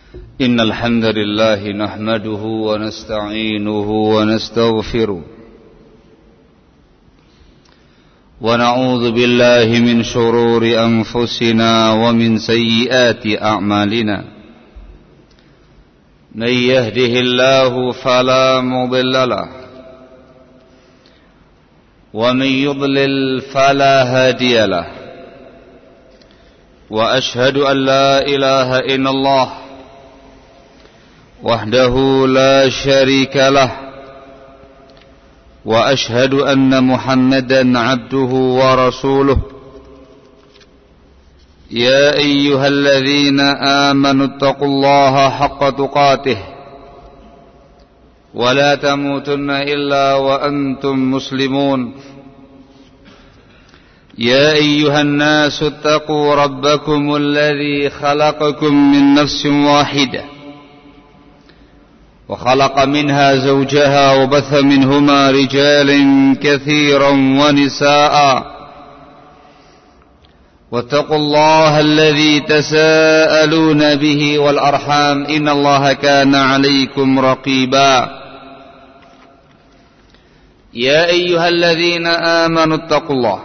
إن الحمد لله نحمده ونستعينه ونستغفره ونعوذ بالله من شرور أنفسنا ومن سيئات أعمالنا من يهده الله فلا مضل له ومن يضلل فلا هادي له وأشهد أن لا إله إلا الله وحده لا شريك له وأشهد أن محمدا عبده ورسوله يا أيها الذين آمنوا اتقوا الله حق تقاته ولا تموتن إلا وأنتم مسلمون يا أيها الناس اتقوا ربكم الذي خلقكم من نفس واحدة وخلق منها زوجها وبث منهما رجالا كثيرا ونساء واتقوا الله الذي تساءلون به والأرحام إن الله كان عليكم رقيبا يا أيها الذين آمنوا اتقوا الله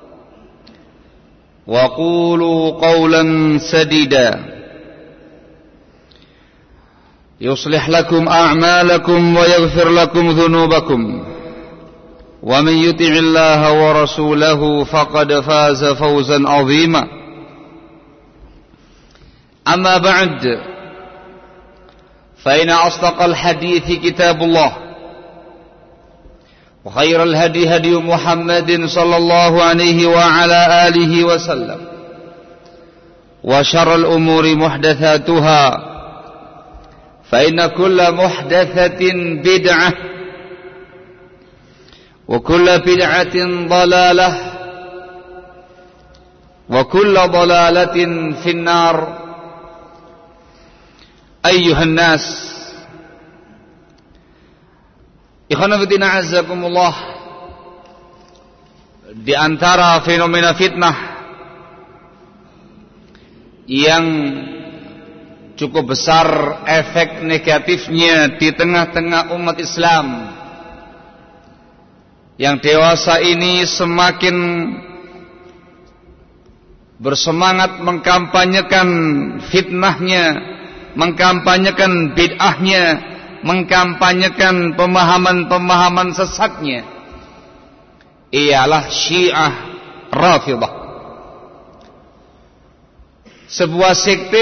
وقولوا قولا سديدا يصلح لكم أعمالكم ويغفر لكم ذنوبكم ومن يطع الله ورسوله فقد فاز فوزا عظيما أما بعد فإن أصدق الحديث كتاب الله وخير الهدي هدي محمد صلى الله عليه وعلى آله وسلم وشر الأمور محدثاتها فإن كل محدثة بدعة وكل بدعة ضلالة وكل ضلالة في النار أيها الناس Ikhwan fillah azakumullah, di antara fenomena fitnah yang cukup besar efek negatifnya di tengah-tengah umat Islam yang dewasa ini semakin bersemangat mengkampanyekan fitnahnya, mengkampanyekan bid'ahnya, mengkampanyekan pemahaman-pemahaman sesatnya, ialah Syiah Rafidah, sebuah sekte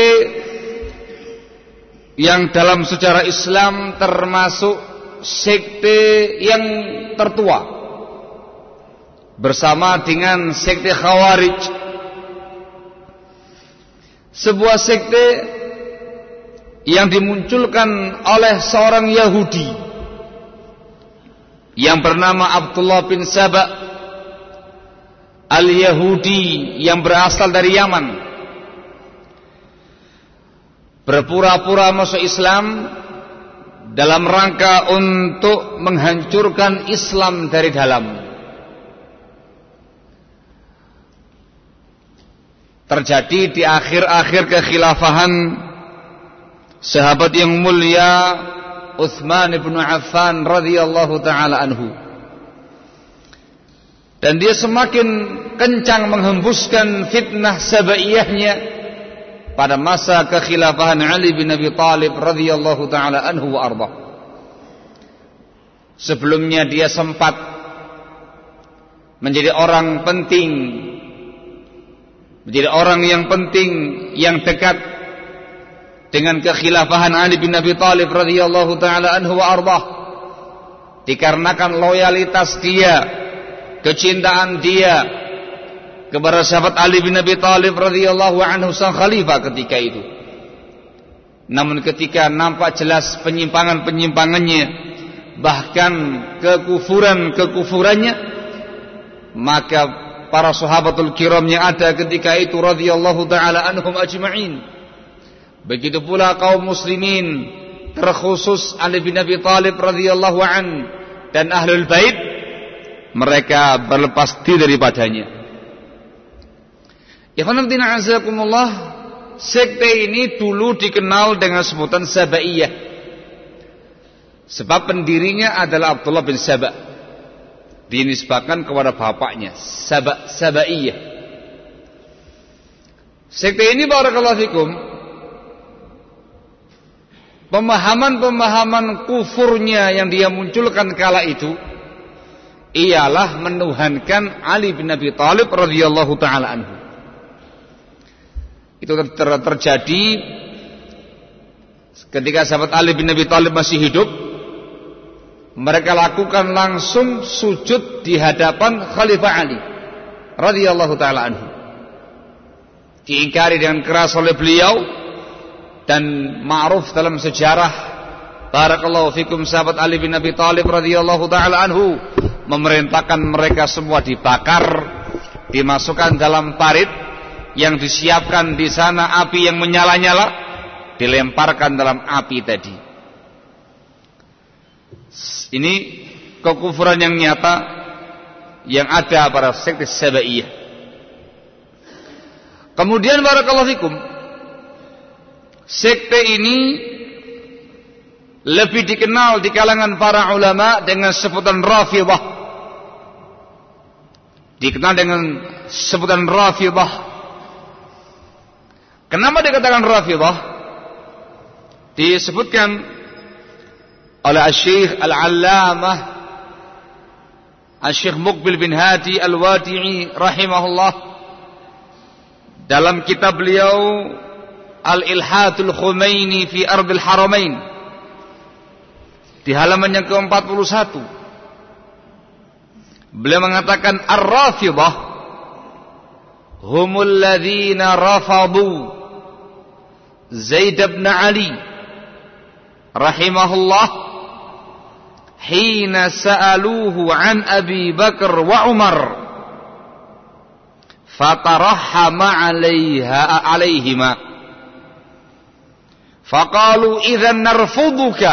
yang dalam sejarah Islam termasuk sekte yang tertua bersama dengan sekte Khawarij, sebuah sekte yang dimunculkan oleh seorang Yahudi yang bernama Abdullah bin Saba al-Yahudi yang berasal dari Yaman, berpura-pura masuk Islam dalam rangka untuk menghancurkan Islam dari dalam. Terjadi di akhir-akhir kekhilafahan sahabat yang mulia Utsman bin Affan radhiyallahu taala anhu, dan dia semakin kencang menghembuskan fitnah sabaiyahnya pada masa kekhilafahan Ali bin Abi Thalib radhiyallahu taala anhu wa arda. Sebelumnya dia sempat menjadi orang penting, menjadi orang yang penting, yang dekat dengan kekhilafahan Ali bin Abi Thalib radhiyallahu taala anhu wa arda, dikarenakan loyalitas dia, kecintaan dia kepada sahabat Ali bin Abi Thalib radhiyallahu anhu sang khalifah ketika itu. Namun ketika nampak jelas penyimpangan-penyimpangannya, bahkan kekufuran-kekufurannya, maka para sahabatul kiram yang ada ketika itu radhiyallahu taala anhum ajma'in, begitu pula kaum muslimin, terkhusus Ali bin Abi Thalib radhiyallahu an dan ahlul bait, mereka berlepas diri daripadanya. Ikhwan fillah azakumullah, sekte ini dulu dikenal dengan sebutan Sabaiyah. Sebab pendirinya adalah Abdullah bin Saba. Dinisbahkan kepada bapaknya, Sabaiyah. Sekte ini barakallahu fikum, pemahaman-pemahaman kufurnya yang dia munculkan kala itu ialah menuhankan Ali bin Abi Thalib radhiyallahu taala anhu. Itu terjadi ketika sahabat Ali bin Abi Thalib masih hidup. Mereka lakukan langsung sujud di hadapan Khalifah Ali radhiyallahu taala anhu. Diingkari dengan keras oleh beliau, dan ma'ruf dalam sejarah barakallahu fikum sahabat Ali bin Abi Thalib radhiyallahu taala anhu memerintahkan mereka semua dibakar, dimasukkan dalam parit yang disiapkan di sana, api yang menyala-nyala dilemparkan dalam api tadi. Ini kekufuran yang nyata yang ada pada sekte Sabaiyah. Kemudian barakallahu fikum, sekte ini lebih dikenal di kalangan para ulama dengan sebutan Rafidhah. Dikenal dengan sebutan Rafidhah. Kenapa dikatakan Rafidhah? Disebutkan oleh Syekh Al-Allamah Syekh Muqbil bin Hadi Al-Wadi'i rahimahullah dalam kitab beliau Al-Ilhatul Khumaini fi Ardil Haramain di halaman yang ke-41 beliau mengatakan Ar-Rafidhah humul ladzina rafadu Zaid bin Ali rahimahullah hina sa'aluhu an Abi Bakar wa Umar fatarahhama alaihima faqalu idhan narfuduka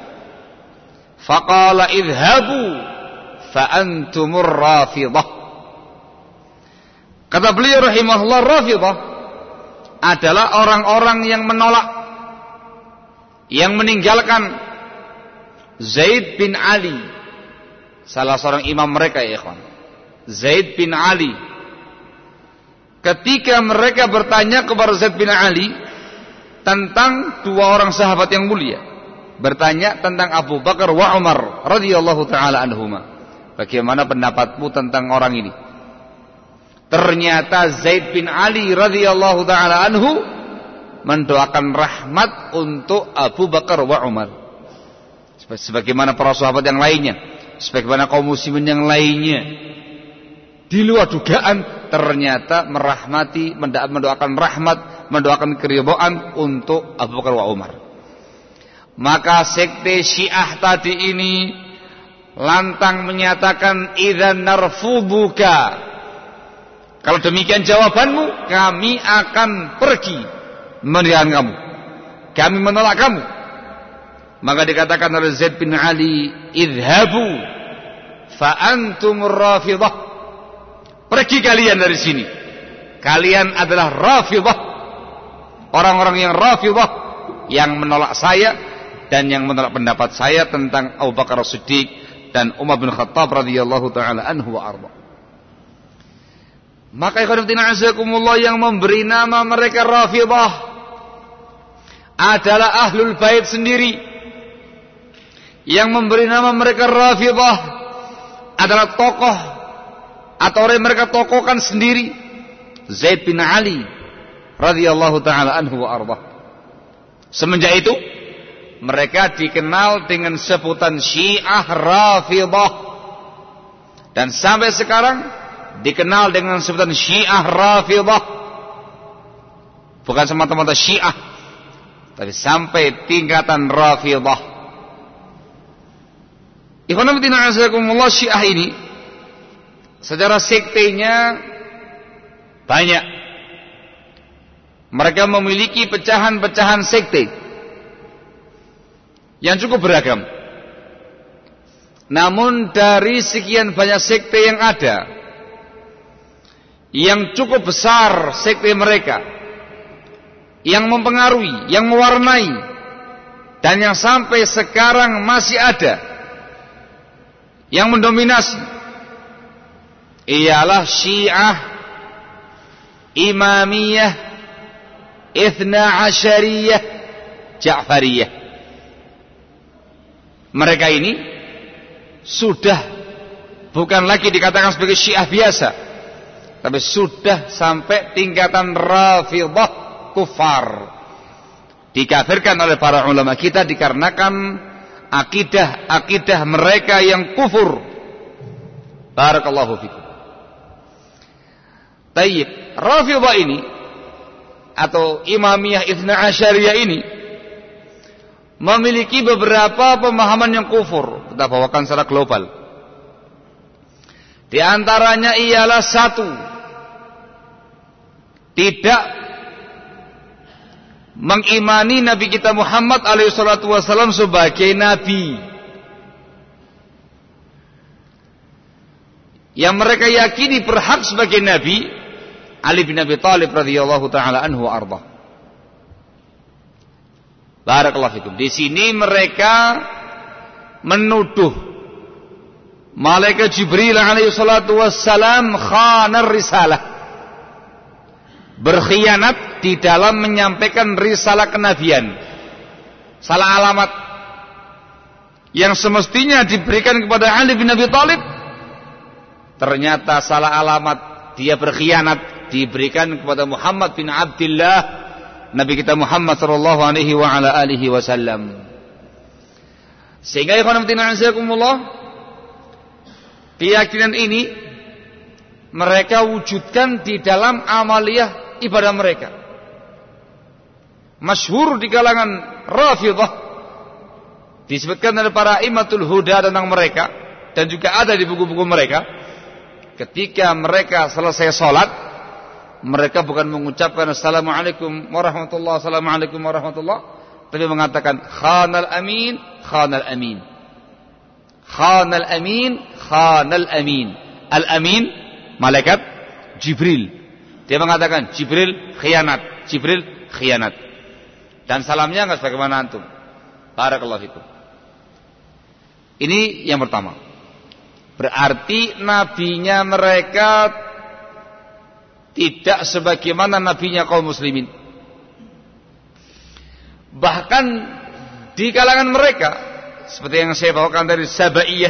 faqala idhabu fa antumur Rafidhah. Kata beliau rahimahullah, Rafidhah adalah orang-orang yang menolak, yang meninggalkan Zaid bin Ali, salah seorang imam mereka ya ikhwan, Zaid bin Ali. Ketika mereka bertanya kepada Zaid bin Ali tentang dua orang sahabat yang mulia, bertanya tentang Abu Bakar wa Umar radhiyallahu taala anhuma, bagaimana pendapatmu tentang orang ini? Ternyata Zaid bin Ali radhiyallahu taala anhu mendoakan rahmat untuk Abu Bakar wa Umar, sebagaimana para sahabat yang lainnya, sebagaimana kaum muslimin yang lainnya. Di luar dugaan ternyata merahmati, mendoakan rahmat, mendoakan keridhaan untuk Abu Bakar wa Umar. Maka sekte Syiah tadi ini lantang menyatakan idzan narfuduka, kalau demikian jawabanmu, kami akan pergi meninggalkan kamu, kami menolak kamu. Maka dikatakan oleh Zaid bin Ali, idhabu fa antumur Rafidhah, pergi kalian dari sini, kalian adalah Rafidhah, orang-orang yang Rafidhah, yang menolak saya dan yang menolak pendapat saya tentang Abu Bakar As-Siddiq dan Umar bin Khattab radhiyallahu taala anhu wa arda. Maka ikhwanuddin azakumullah, yang memberi nama mereka Rafidhah adalah Ahlul Bait sendiri. Yang memberi nama mereka Rafidhah adalah tokoh atau orang mereka tokohkan sendiri, Zaid bin Ali radhiyallahu taala anhu wa arda. Semenjak itu mereka dikenal dengan sebutan Syiah Rafidhah, dan sampai sekarang dikenal dengan sebutan Syiah Rafidhah. Bukan semata-mata Syiah, tapi sampai tingkatan Rafidhah. Ikhwan fillah azakumullah, Syiah ini secara sektenya banyak. Mereka memiliki pecahan-pecahan sekte yang cukup beragam. Namun dari sekian banyak sekte yang ada, yang cukup besar sekte mereka yang mempengaruhi, yang mewarnai, dan yang sampai sekarang masih ada, yang mendominasi, ialah Syiah, Imamiyah, Ithna Asyariyah, Ja'fariyah. Mereka ini sudah bukan lagi dikatakan sebagai Syiah biasa, tapi sudah sampai tingkatan Rafidhah kufar. Dikafirkan oleh para ulama kita dikarenakan akidah mereka yang kufur. Barakallahu fikum. Tayyib, Rafidhah ini atau Imamiyah Itsna Asyariyah ini memiliki beberapa pemahaman yang kufur. Kita bawakan secara global. Di antaranya ialah satu, tidak mengimani Nabi kita Muhammad alaihi salatu wasallam sebagai nabi. Yang mereka yakini berhak sebagai nabi Ali bin Abi Thalib radhiyallahu taala anhu wa arda. Barakallahu fikum. Di sini mereka menuduh malaikat Jibril alaihi salatu wassalam khanar risalah, berkhianat di dalam menyampaikan risalah kenabian, salah alamat yang semestinya diberikan kepada Ali bin Abi Thalib, ternyata salah alamat, dia berkhianat, diberikan kepada Muhammad bin Abdullah, Nabi kita Muhammad sallallahu alaihi wa ala alihi wasallam. Sehingga ikhwan fillah azakumullah, keyakinan ini mereka wujudkan di dalam amaliyah ibadah mereka. Masyhur di kalangan Rafidhah, disebutkan oleh para imamatul huda tentang mereka, dan juga ada di buku-buku mereka. Ketika mereka selesai sholat, mereka bukan mengucapkan assalamualaikum warahmatullahi assalamualaikum warahmatullahi, tapi mengatakan khanal amin, khanal amin, khanal amin, khanal amin. Al-amin malaikat Jibril. Dia mengatakan Jibril khianat, Jibril khianat. Dan salamnya enggak sebagaimana antum. Barakallahu fikum. Ini yang pertama. Berarti nabinya mereka tidak sebagaimana nabinya kaum muslimin. Bahkan di kalangan mereka, seperti yang saya bawakan dari Sabaiyah,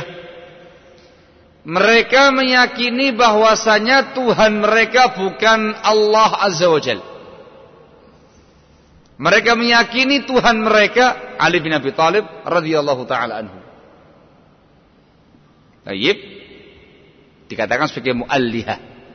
mereka meyakini bahwasanya Tuhan mereka bukan Allah Azza wa Jalla. Mereka meyakini Tuhan mereka Ali bin Abi Thalib radhiyallahu taala anhu. Tayyib, dikatakan sebagai muallihah.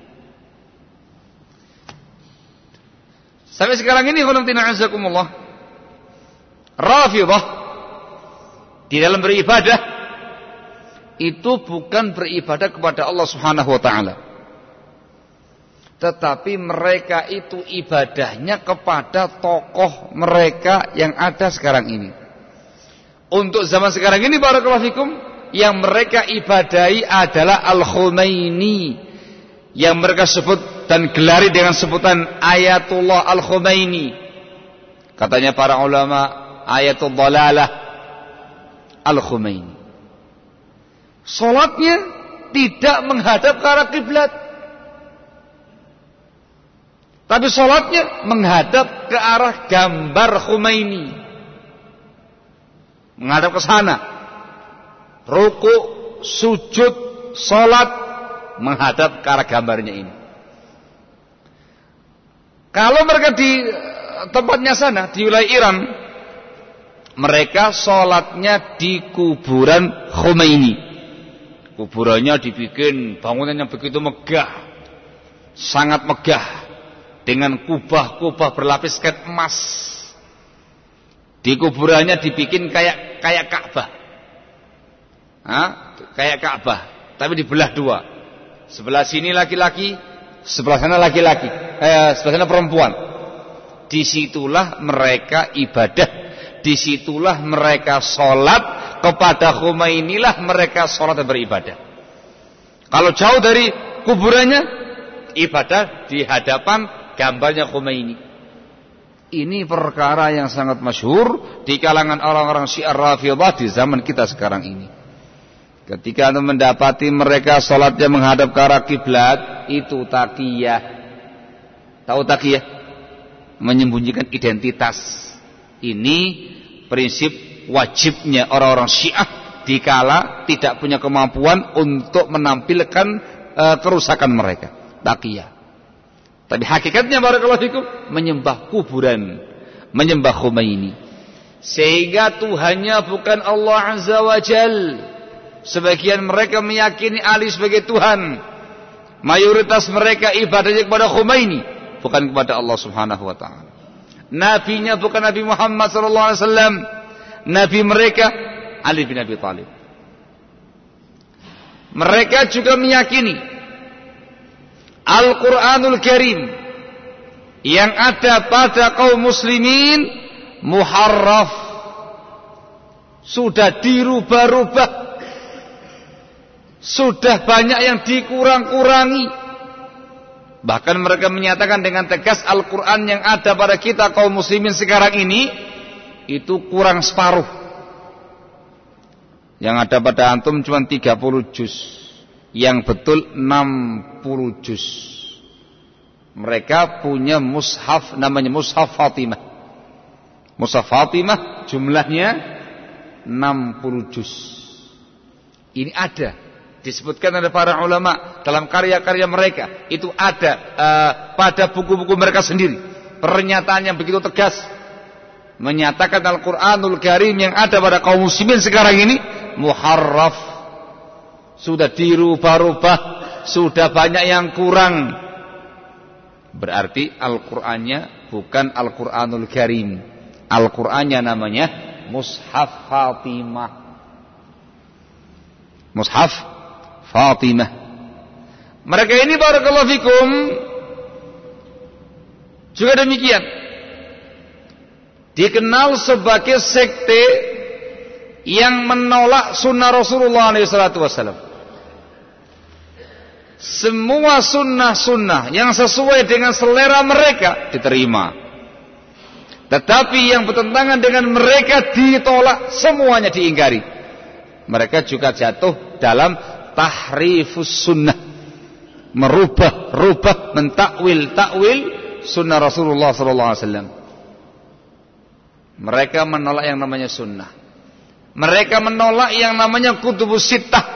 Sampai sekarang ini khonamtina azakumullah, Rafidhah di dalam beribadah itu bukan beribadah kepada Allah Subhanahu wa taala, tetapi mereka itu ibadahnya kepada tokoh mereka yang ada sekarang ini. Untuk zaman sekarang ini barakallahu fikum, yang mereka ibadahi adalah Al-Khumaini, yang mereka sebut dan gelari dengan sebutan Ayatullah Al-Khumaini. Katanya para ulama, Ayatul Dhalalah Al-Khumaini. Salatnya tidak menghadap ke arah kiblat, tapi salatnya menghadap ke arah gambar Khumaini, menghadap ke sana. Ruku, sujud, salat menghadap ke arah gambarnya ini. Kalau mereka di tempatnya sana, di wilayah Iran, mereka salatnya di kuburan Khomeini. Kuburannya dibikin bangunan yang begitu megah, sangat megah, dengan kubah-kubah berlapis kat emas. Di kuburannya dibikin kayak Ka'bah. Kayak Ka'bah, tapi dibelah dua. Sebelah sini laki-laki, sebelah sana laki-laki, sebelah sana perempuan. Disitulah mereka ibadah, disitulah mereka sholat, kepada Khomeinilah mereka sholat dan beribadah. Kalau jauh dari kuburannya, ibadah di hadapan gambarnya Khomeini. Ini perkara yang sangat masyhur di kalangan orang-orang Syiah Rafidhah di zaman kita sekarang ini. Ketika Anda mendapati mereka salatnya menghadap ke arah kiblat, itu taqiyah. Tahu taqiyah? Menyembunyikan identitas. Ini prinsip wajibnya orang-orang Syiah dikala tidak punya kemampuan untuk menampilkan kerusakan mereka. Taqiyah. Tapi hakikatnya barakallahu fikum menyembah kuburan, menyembah Khomeini. Sehingga Tuhannya bukan Allah Azza wa Jal. Sebagian mereka meyakini Ali sebagai Tuhan. Mayoritas mereka ibadahnya kepada Khomeini, bukan kepada Allah Subhanahu wa taala. Nabinya bukan Nabi Muhammad sallallahu alaihi wasallam. Nabi mereka Ali bin Abi Thalib. Mereka juga meyakini Al-Quranul Karim yang ada pada kaum muslimin muharraf, sudah dirubah-rubah, sudah banyak yang dikurang-kurangi. Bahkan mereka menyatakan dengan tegas Al-Quran yang ada pada kita kaum muslimin sekarang ini itu kurang separuh. Yang ada pada antum cuma 30 juz, yang betul 60 juz. Mereka punya mushaf namanya Mushaf Fatimah. Mushaf Fatimah jumlahnya 60 juz. Ini ada, disebutkan oleh para ulama dalam karya-karya mereka. Itu ada pada buku-buku mereka sendiri. Pernyataan yang begitu tegas menyatakan Al-Quranul Karim yang ada pada kaum muslimin sekarang ini muharraf, sudah dirubah-rubah, sudah banyak yang kurang. Berarti Al-Qur'annya bukan Al-Qur'anul Karim. Al-Qur'annya namanya Mushaf Fatimah. Mushaf Fatimah. Mereka ini barakallahu fikum juga demikian, dikenal sebagai sekte yang menolak sunnah Rasulullah SAW. Semua sunnah-sunnah yang sesuai dengan selera mereka diterima, tetapi yang bertentangan dengan mereka ditolak, semuanya diingkari. Mereka juga jatuh dalam tahrifus sunnah, merubah-rubah, mentakwil-takwil sunnah Rasulullah SAW. Mereka menolak yang namanya sunnah. Mereka menolak yang namanya kutubus sittah,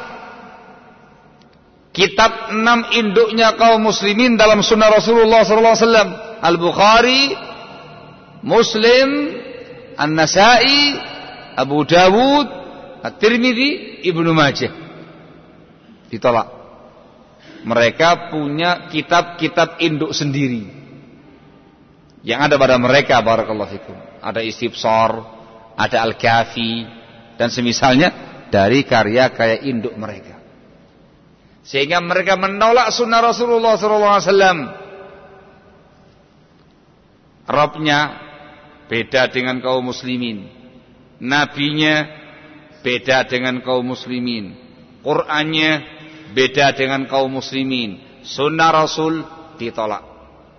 kitab 6 induknya kaum muslimin dalam sunnah Rasulullah SAW. Al-Bukhari, Muslim, An-Nasai, Abu Dawud, At-Tirmidzi, Ibnu Majah. Ditolak. Mereka punya kitab-kitab induk sendiri yang ada pada mereka, barakallahu fikum. Ada Istibsar, ada Al-Kafi, dan semisalnya dari karya-karya induk mereka. Sehingga mereka menolak sunnah Rasulullah SAW. Rabbnya beda dengan kaum muslimin, nabinya beda dengan kaum muslimin, Qur'annya beda dengan kaum muslimin, sunnah Rasul ditolak.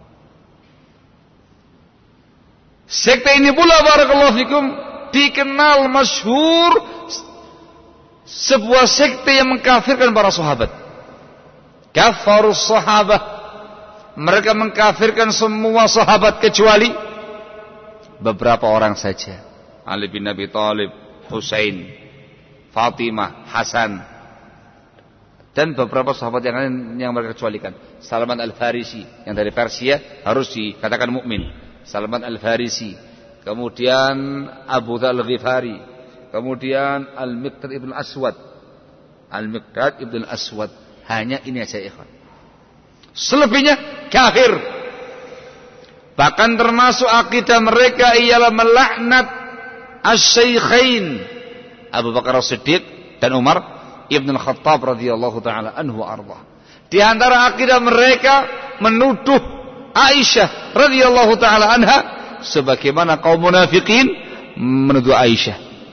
Sekte ini pula barakallahu fikum dikenal masyhur sebuah sekte yang mengkafirkan para sahabat. Kafarus sahabah, mereka mengkafirkan semua sahabat kecuali beberapa orang saja. Ali bin Abi Thalib, Husain, Fatimah, Hasan, dan beberapa sahabat yang lain yang mereka kecualikan. Salman Al-Farisi yang dari Persia harus dikatakan mukmin. Salman Al-Farisi, kemudian Abu Dzar Al-Ghifari, kemudian Al-Miqdad ibn Aswad. Al-Miqdad ibn Aswad. Hanya ini aja ikhwan. Selebihnya kafir. Bahkan termasuk akidah mereka ialah melaknat asy-syaikhain Abu Bakar As-Siddiq dan Umar Ibn Al-Khattab radhiyallahu taala anhu wa arda. Di antara akidah mereka menuduh Aisyah radhiyallahu taala anha sebagaimana kaum munafikin menuduh Aisyah.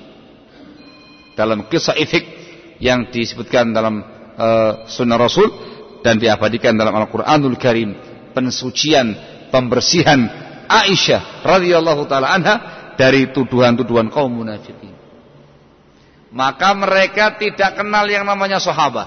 Dalam kisah ifk yang disebutkan dalam sunnah Rasul dan diabadikan dalam Al-Quranul Karim, pensucian, pembersihan Aisyah radhiyallahu taala anha dari tuduhan-tuduhan kaum munafikin. Maka mereka tidak kenal yang namanya sahabat.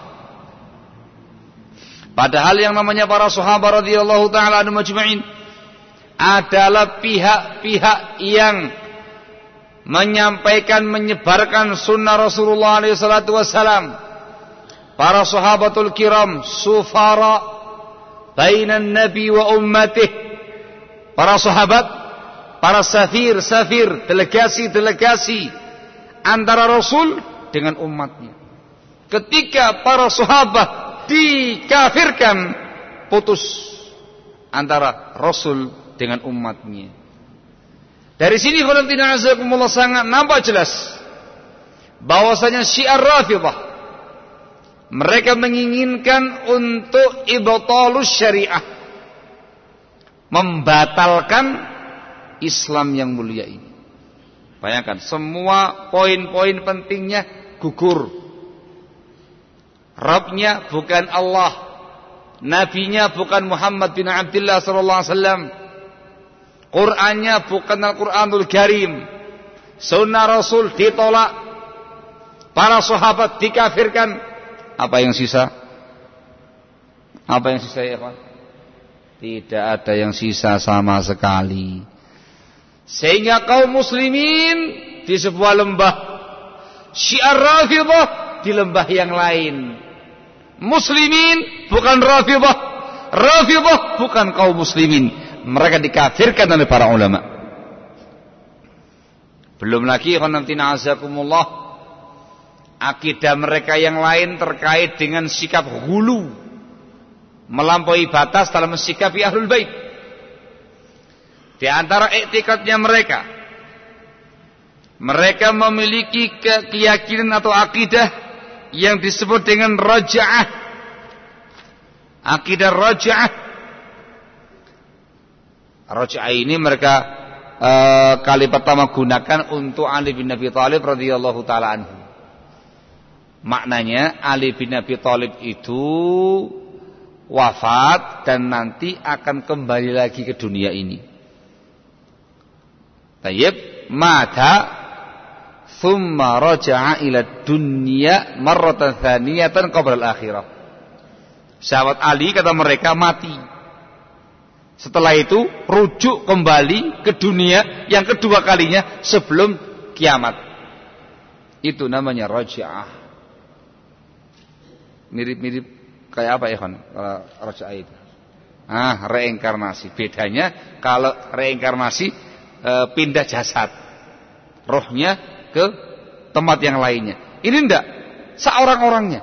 Padahal yang namanya para sahabat radhiyallahu taala anhum ajma'in adalah pihak-pihak yang menyampaikan, menyebarkan sunnah Rasulullah SAW. Para sahabatul kiram sufara bainan nabi wa ummatih. Para sahabat, para safir, delegasi antara Rasul dengan umatnya. Ketika para sahabat dikafirkan, putus antara Rasul dengan umatnya. Dari sini khonaftina azakumullah sangat nampak jelas bahwasanya Syiah Rafidhah mereka menginginkan untuk ibtalus syariah, membatalkan Islam yang mulia ini. Bayangkan, semua poin-poin pentingnya gugur. Rabbnya bukan Allah, nabinya bukan Muhammad bin Abdullah sallallahu alaihi wasallam, Qur'annya bukan Al-Qur'anul Karim, sunnah Rasul ditolak, para sahabat dikafirkan. Apa yang sisa? Apa yang sisa ya, Pak? Tidak ada yang sisa sama sekali. Sehingga kaum muslimin di sebuah lembah, Syiah Rafidhah di lembah yang lain. Muslimin bukan Rafidhah, Rafidhah bukan kaum muslimin. Mereka dikafirkan oleh para ulama. Belum lagi khonamtina azakumullah, akidah mereka yang lain terkait dengan sikap ghulu, melampaui batas dalam mensikapi Ahlul Bait. Di antara iktikadnya mereka memiliki keyakinan atau akidah yang disebut dengan raja'ah. Akidah raja'ah. Raja'ah ini mereka kali pertama gunakan untuk Ali bin Abi Thalib radhiyallahu taala anhu. Maknanya Ali bin Abi Thalib itu wafat dan nanti akan kembali lagi ke dunia ini. Tayyib, mata thumma raja'a ila dunya marratan thaniyatan qabla al-akhirah. Sahabat Ali kata mereka mati. Setelah itu rujuk kembali ke dunia yang kedua kalinya sebelum kiamat. Itu namanya raja'ah. Mirip-mirip kayak apa ya, Khon? Kalau raja'ah itu. Reinkarnasi. Bedanya kalau reinkarnasi pindah jasad, rohnya ke tempat yang lainnya. Ini enggak, seorang-orangnya,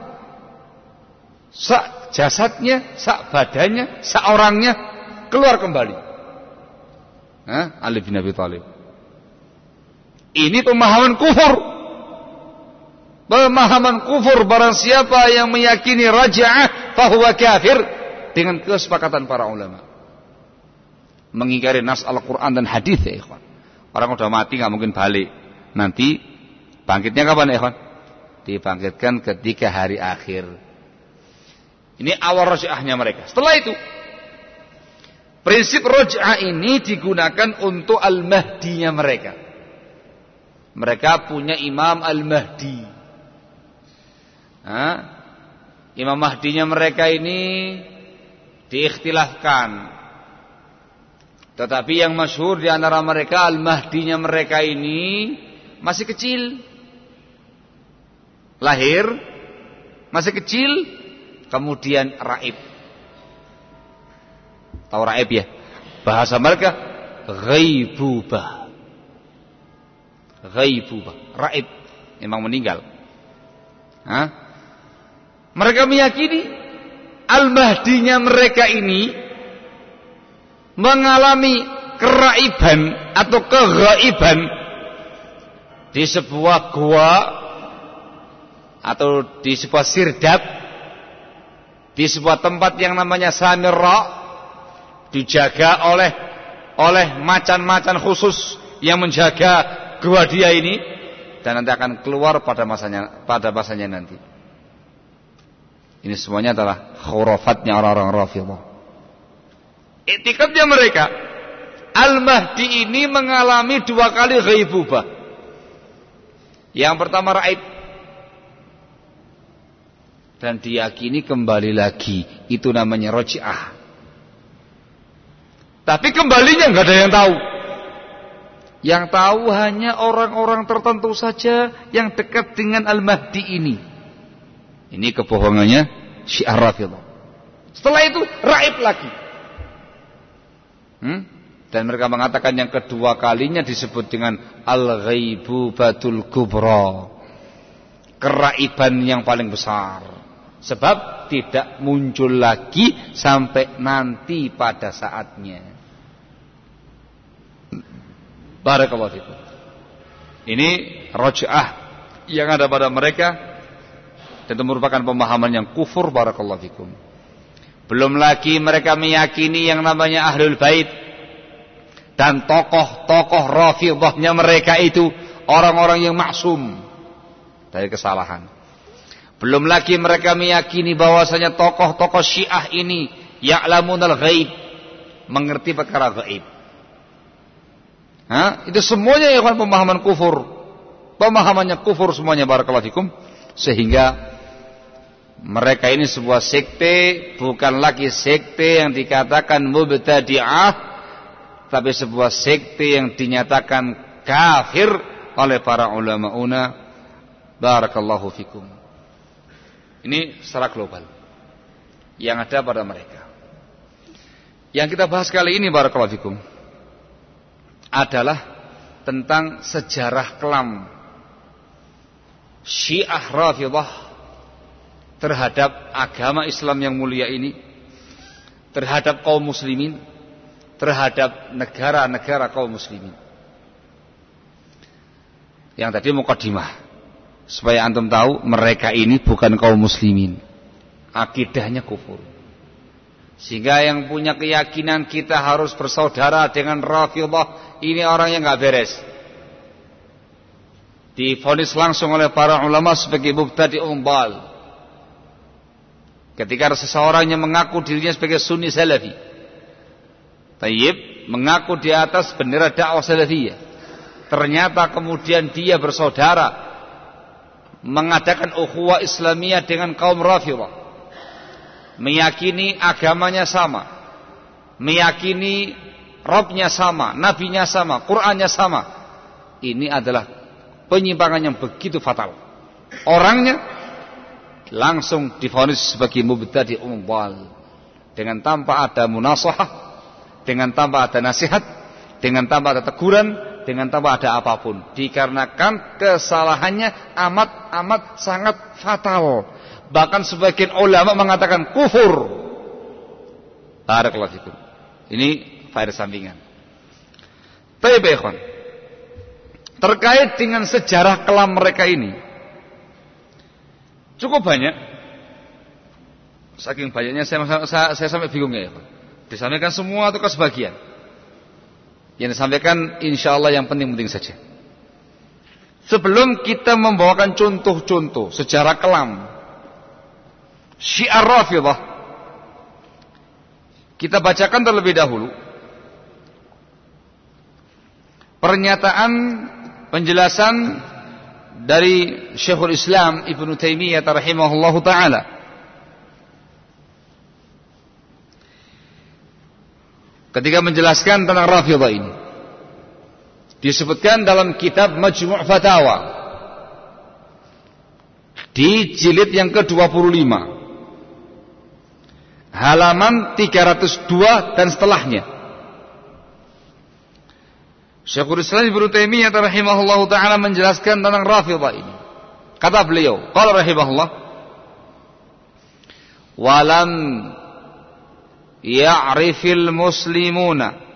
jasadnya, badannya, seorangnya keluar kembali. Ali bin Abi Thalib. Ini pemahaman kufur. Pemahaman kufur, barang siapa yang meyakini raja'ah fahuwa kafir, dengan kesepakatan para ulama. Mengingkari nas Al-Quran dan hadis ya ikhwan. Orang udah mati gak mungkin balik. Nanti bangkitnya kapan ya ikhwan? Dibangkitkan ketika hari akhir. Ini awal raja'ahnya mereka. Setelah itu prinsip raja'ah ini digunakan untuk Al-Mahdinya mereka. Mereka punya Imam Al-Mahdi. Imam Mahdinya mereka ini diikhtilafkan. Tetapi yang masyhur di antara mereka, Al-Mahdinya mereka ini masih kecil. Lahir masih kecil, kemudian raib. Tahu raib ya? Bahasa mereka ghaibubah. Ghaibubah, raib, memang meninggal. Mereka meyakini Al-Mahdinya mereka ini mengalami keraiban atau keghaiban di sebuah gua atau di sebuah sirdap, di sebuah tempat yang namanya Samirra, dijaga oleh macan-macan khusus yang menjaga gua dia ini, dan nanti akan keluar pada masanya nanti. Ini semuanya adalah khurafatnya orang-orang Rafidhah. I'tikadnya mereka Al-Mahdi ini mengalami 2 kali ghaibubah. Yang pertama raib, dan diyakini kembali lagi. Itu namanya roji'ah. Tapi kembalinya nggak ada yang tahu. Yang tahu hanya orang-orang tertentu saja yang dekat dengan Al-Mahdi ini. Ini kebohongannya Syiah Rafidhah. Setelah itu raib lagi. Dan mereka mengatakan yang kedua kalinya disebut dengan Al-Ghaibubatul Kubra, keraiban yang paling besar. Sebab tidak muncul lagi sampai nanti pada saatnya. Barakallahu fikum. Ini roj'ah yang ada pada mereka, dan itu merupakan pemahaman yang kufur. Barakallahu fikum. Belum lagi mereka meyakini yang namanya Ahlul Bait, dan tokoh-tokoh Rafidhahnya mereka itu orang-orang yang maksum dari kesalahan. Belum lagi mereka meyakini bahwasanya tokoh-tokoh Syiah ini ya'lamunal ghaib, mengerti perkara gaib. Itu semuanya ya kan pemahaman kufur. Pemahamannya kufur semuanya, barakallahu fikum. Sehingga mereka ini sebuah sekte, bukan lagi sekte yang dikatakan mubtadi'ah, tapi sebuah sekte yang dinyatakan kafir oleh para ulama-una. Barakallahu fikum. Ini secara global yang ada pada mereka. Yang kita bahas kali ini, barakallahu fikum, adalah tentang sejarah kelam Syiah Rafidhah terhadap agama Islam yang mulia ini, terhadap kaum muslimin, terhadap negara-negara kaum muslimin. Yang tadi mukadimah, supaya antum tahu mereka ini bukan kaum muslimin, akidahnya kufur. Sehingga yang punya keyakinan kita harus bersaudara dengan Rafidhah, ini orang yang gak beres. Divonis langsung oleh para ulama sebagai mubtadi'un dhal. Ketika seseorang yang mengaku dirinya sebagai Sunni Salafi, tayyib, mengaku di atas bendera dakwah Salafiyah, ternyata kemudian dia bersaudara, mengadakan ukhuwah Islamiyah dengan kaum Rafidhah, meyakini agamanya sama, meyakini Rabbnya sama, Nabinya sama, Qur'annya sama. Ini adalah penyimpangan yang begitu fatal. Orangnya langsung divonis sebagai mubtadi'un dhal, dengan tanpa ada munasahah, dengan tanpa ada nasihat, dengan tanpa ada teguran, dengan tanpa ada apapun, dikarenakan kesalahannya amat sangat fatal. Bahkan sebagian ulama mengatakan kufur. Barakallahu fikum. Ini faedah sampingan. Baik, ikhwan, terkait dengan sejarah kelam mereka ini cukup banyak. Saking banyaknya saya sampai bingung ya, ikhwan. Disampaikan semua atau sebagian? Yang disampaikan insyaallah yang penting-penting saja. Sebelum kita membawakan contoh-contoh sejarah kelam Syiah Rafidhah, kita bacakan terlebih dahulu pernyataan penjelasan dari Syekhul Islam Ibnu Taimiyah rahimahullahu taala ketika menjelaskan tentang Rafidhah ini. Disebutkan dalam kitab Majmu' Fatawa di jilid yang ke-25, halaman 302 dan setelahnya. Syekhul Islam Ibnu Taimiyah rahimahullahu taala menjelaskan tentang Rafidhah ini. Kata beliau, qala rahimahullah, walam ya'rifil muslimuna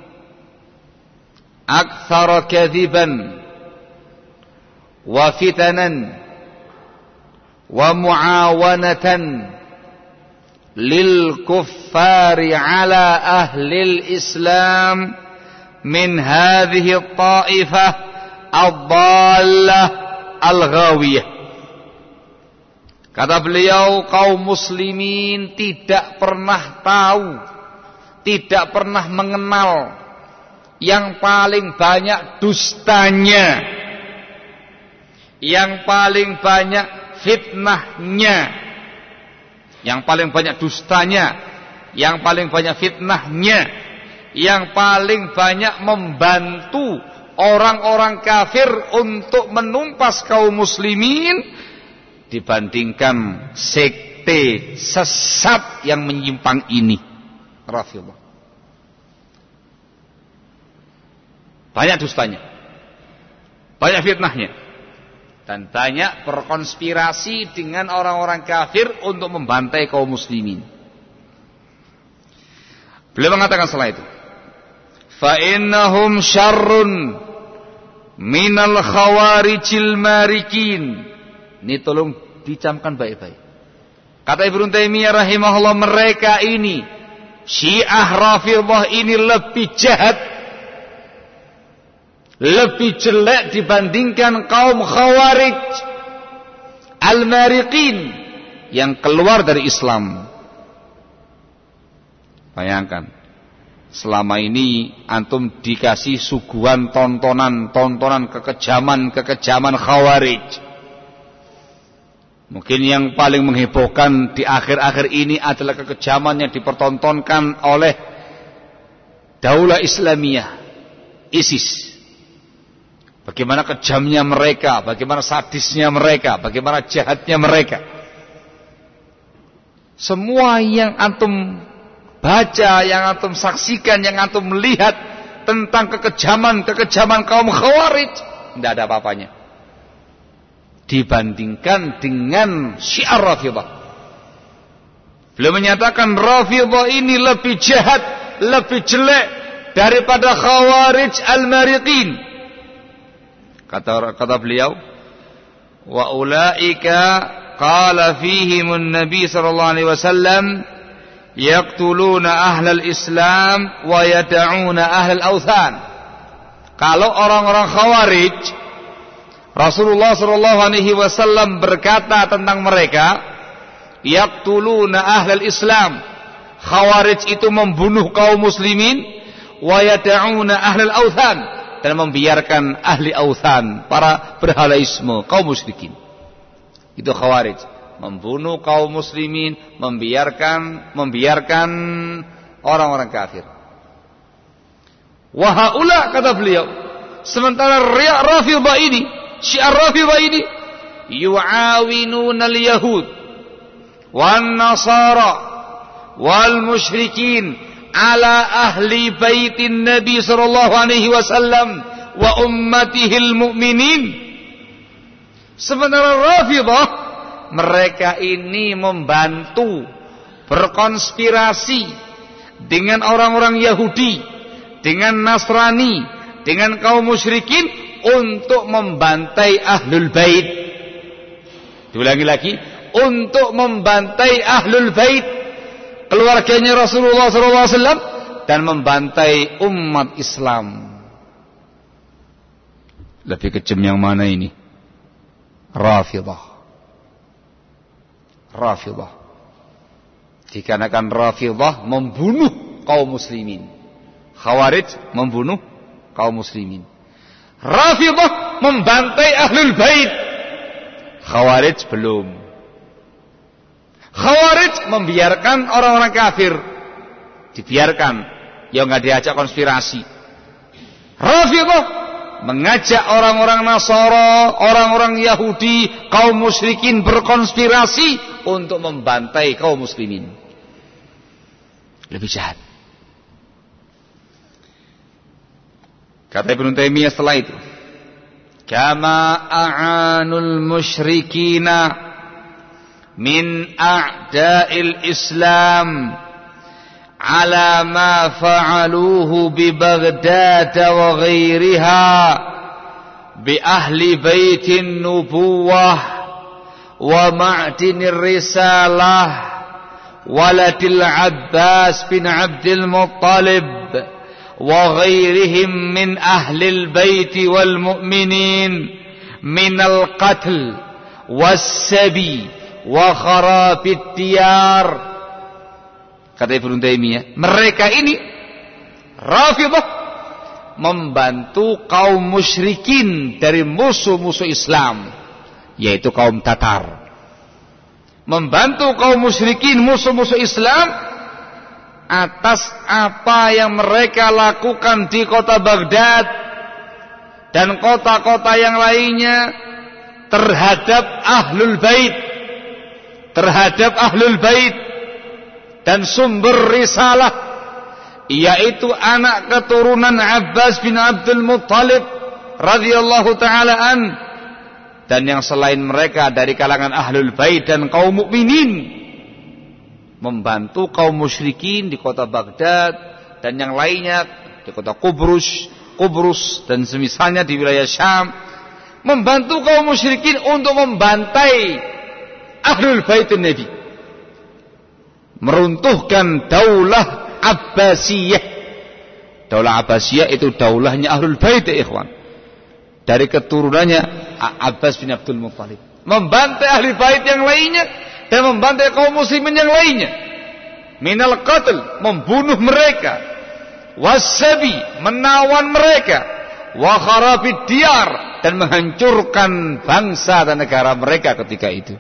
akthara kadhiban wa fitanan wa muawanatan lil kuffari ala ahli al-islam min hadhihi at-ta'ifah ad-dallah al-ghawiyah. Kata beliau, kaum muslimin tidak pernah tahu, tidak pernah mengenal yang paling banyak dustanya, yang paling banyak fitnahnya, yang paling banyak dustanya, yang paling banyak fitnahnya, yang paling banyak membantu orang-orang kafir untuk menumpas kaum muslimin dibandingkan sekte sesat yang menyimpang ini, Rafidhah. Banyak dustanya, banyak fitnahnya, dan banyak berkonspirasi dengan orang-orang kafir untuk membantai kaum muslimin. Beliau mengatakan setelah itu, fa innahum syarrun minal khawarijil marikin. Ini tolong dicamkan baik-baik. Kata Ibnu Taimiyah rahimahullah, mereka ini Syiah Rafidhah ini lebih jahat, lebih jelek dibandingkan kaum Khawarij Al-Mariqin yang keluar dari Islam. Bayangkan, selama ini antum dikasih suguhan tontonan kekejaman Khawarij. Mungkin yang paling menghebohkan di akhir-akhir ini adalah kekejaman yang dipertontonkan oleh Daulah Islamiyah, ISIS. Bagaimana kejamnya mereka, bagaimana sadisnya mereka, bagaimana jahatnya mereka. Semua yang antum baca, yang antum saksikan, yang antum melihat tentang kekejaman kaum Khawarij, tidak ada apa-apanya dibandingkan dengan Syiah Rafidhah. Beliau menyatakan Rafidhah ini lebih jahat, lebih jelek daripada Khawarij Al-Mariqin. Kata beliau, wa ulaika qala fihimun nabi sallallahu alaihi wasallam yaqtuluna ahlal islam wa yad'una ahlal authan. Kalau orang-orang Khawarij, Rasulullah sallallahu alaihi wasallam berkata tentang mereka, yaqtuluna ahlal islam, Khawarij itu membunuh kaum muslimin, wa yad'una ahlal authan, dan membiarkan ahli authan, para berhalaisme, kaum musyrikin. Itu Khawarij, membunuh kaum muslimin, membiarkan orang-orang kafir. Wa haula, kata beliau, sementara Rafidhah ini, Syiah Rafidhah ini, yu'awinuna al-yahud wan nasara wal musyrikin ala ahli baitin Nabi sallallahu alaihi wasallam wa ummatihil mu'minin. Sementara Rafidhah, mereka ini membantu, berkonspirasi dengan orang-orang Yahudi, dengan Nasrani, dengan kaum musyrikin untuk membantai ahlul bait. Diulangi lagi, untuk membantai ahlul bait, keluarganya Rasulullah SAW, dan membantai umat Islam. Lebih kejam yang mana ini? Rafidhah. Dikarenakan Rafidhah membunuh kaum muslimin, Khawarij membunuh kaum muslimin. Rafidhah membantai ahlul bait, Khawarij belum. Khawarij membiarkan orang-orang kafir, dibiarkan, ya nggak diajak konspirasi. Rafidhah mengajak orang-orang Nasara, orang-orang Yahudi, kaum musyrikin berkonspirasi untuk membantai kaum muslimin. Lebih jahat. Kata Ibnu Taimiyah setelah itu, kama a'anul musyrikina min a'da'il Islam ala ma fa'aluhu bi Baghdad wa ghairiha bi ahli baitin nubuwah wa ma'dinir risalah waladil Abbas bin Abdul Muttalib wa ghairihim min ahlil baiti wal mu'minin minal qatl was-sabi wa kharabid diyar. Kata Ibnu Taimiyah, mereka ini Rafidhah membantu kaum musyrikin dari musuh-musuh Islam, yaitu kaum Tatar. Membantu kaum musyrikin, musuh-musuh Islam, atas apa yang mereka lakukan di kota Baghdad dan kota-kota yang lainnya terhadap Ahlul Bait, dan sumber risalah, yaitu anak keturunan Abbas bin Abdul Muttalib radhiyallahu taala an, dan yang selain mereka dari kalangan Ahlul Bait dan kaum mukminin, membantu kaum musyrikin di kota Baghdad dan yang lainnya di kota Kubrus dan semisalnya di wilayah Syam, membantu kaum musyrikin untuk membantai Ahlul Bait Nabi, meruntuhkan daulah Abbasiyah. Daulah Abbasiyah itu daulahnya Ahlul Bait, ya ikhwan, dari keturunannya Abbas bin Abdul Muttalib, membantai ahli bait yang lainnya dan membantai kaum muslimin yang lainnya. Minal qatl, membunuh mereka, wasabi, menawan mereka, wa kharabid diyar, dan menghancurkan bangsa dan negara mereka ketika itu.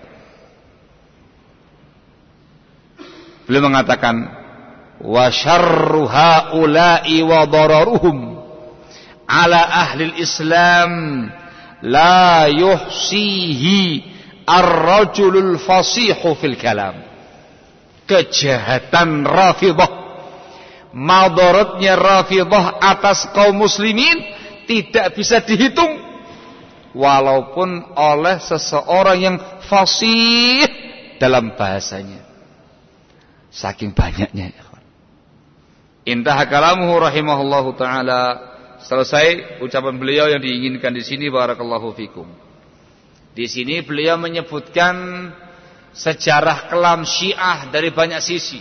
Beliau mengatakan, wa syarru haula'i wa dararuhum ala ahli Islam la yuhsihi ar-rajulul fasihu fil kalam. Kejahatan Rafidhah, madaratnya Rafidhah atas kaum muslimin tidak bisa dihitung, walaupun oleh seseorang yang fasih dalam bahasanya. Saking banyaknya. Intah kalamuhu rahimahullahu taala. Selesai ucapan beliau yang diinginkan di sini, barakallahu fikum. Di sini beliau menyebutkan sejarah kelam Syiah dari banyak sisi.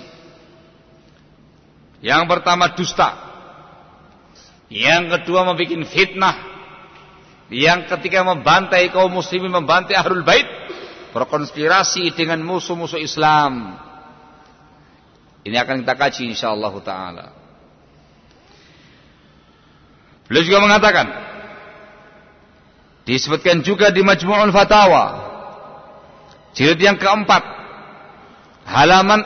Yang pertama dusta, yang kedua membuat fitnah, yang ketiga membantai kaum muslimin, membantai Ahlul Bait, berkonspirasi dengan musuh-musuh Islam. Ini akan kita kaji insyaallah taala. Beliau juga mengatakan, disebutkan juga di Majmu'ul Fatawa jilid yang keempat, halaman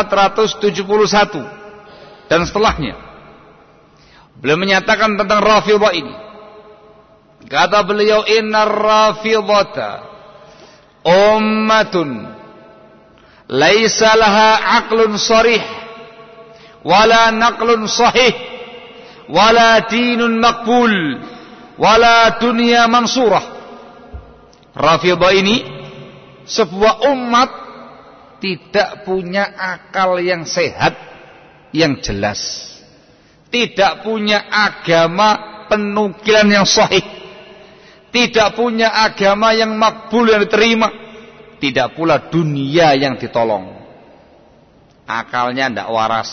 471 dan setelahnya. Beliau menyatakan tentang Rafidhah ini. Kata beliau, innar Rafidhata ummatun laisa laha aqlun sharih wala naqlun sahih wala dinun maqbul wala dunya mansurah. Rafidhah ini sebuah umat tidak punya akal yang sehat, yang jelas, tidak punya agama penukilan yang sahih, tidak punya agama yang makbul, yang diterima, tidak pula dunia yang ditolong. Akalnya tidak waras,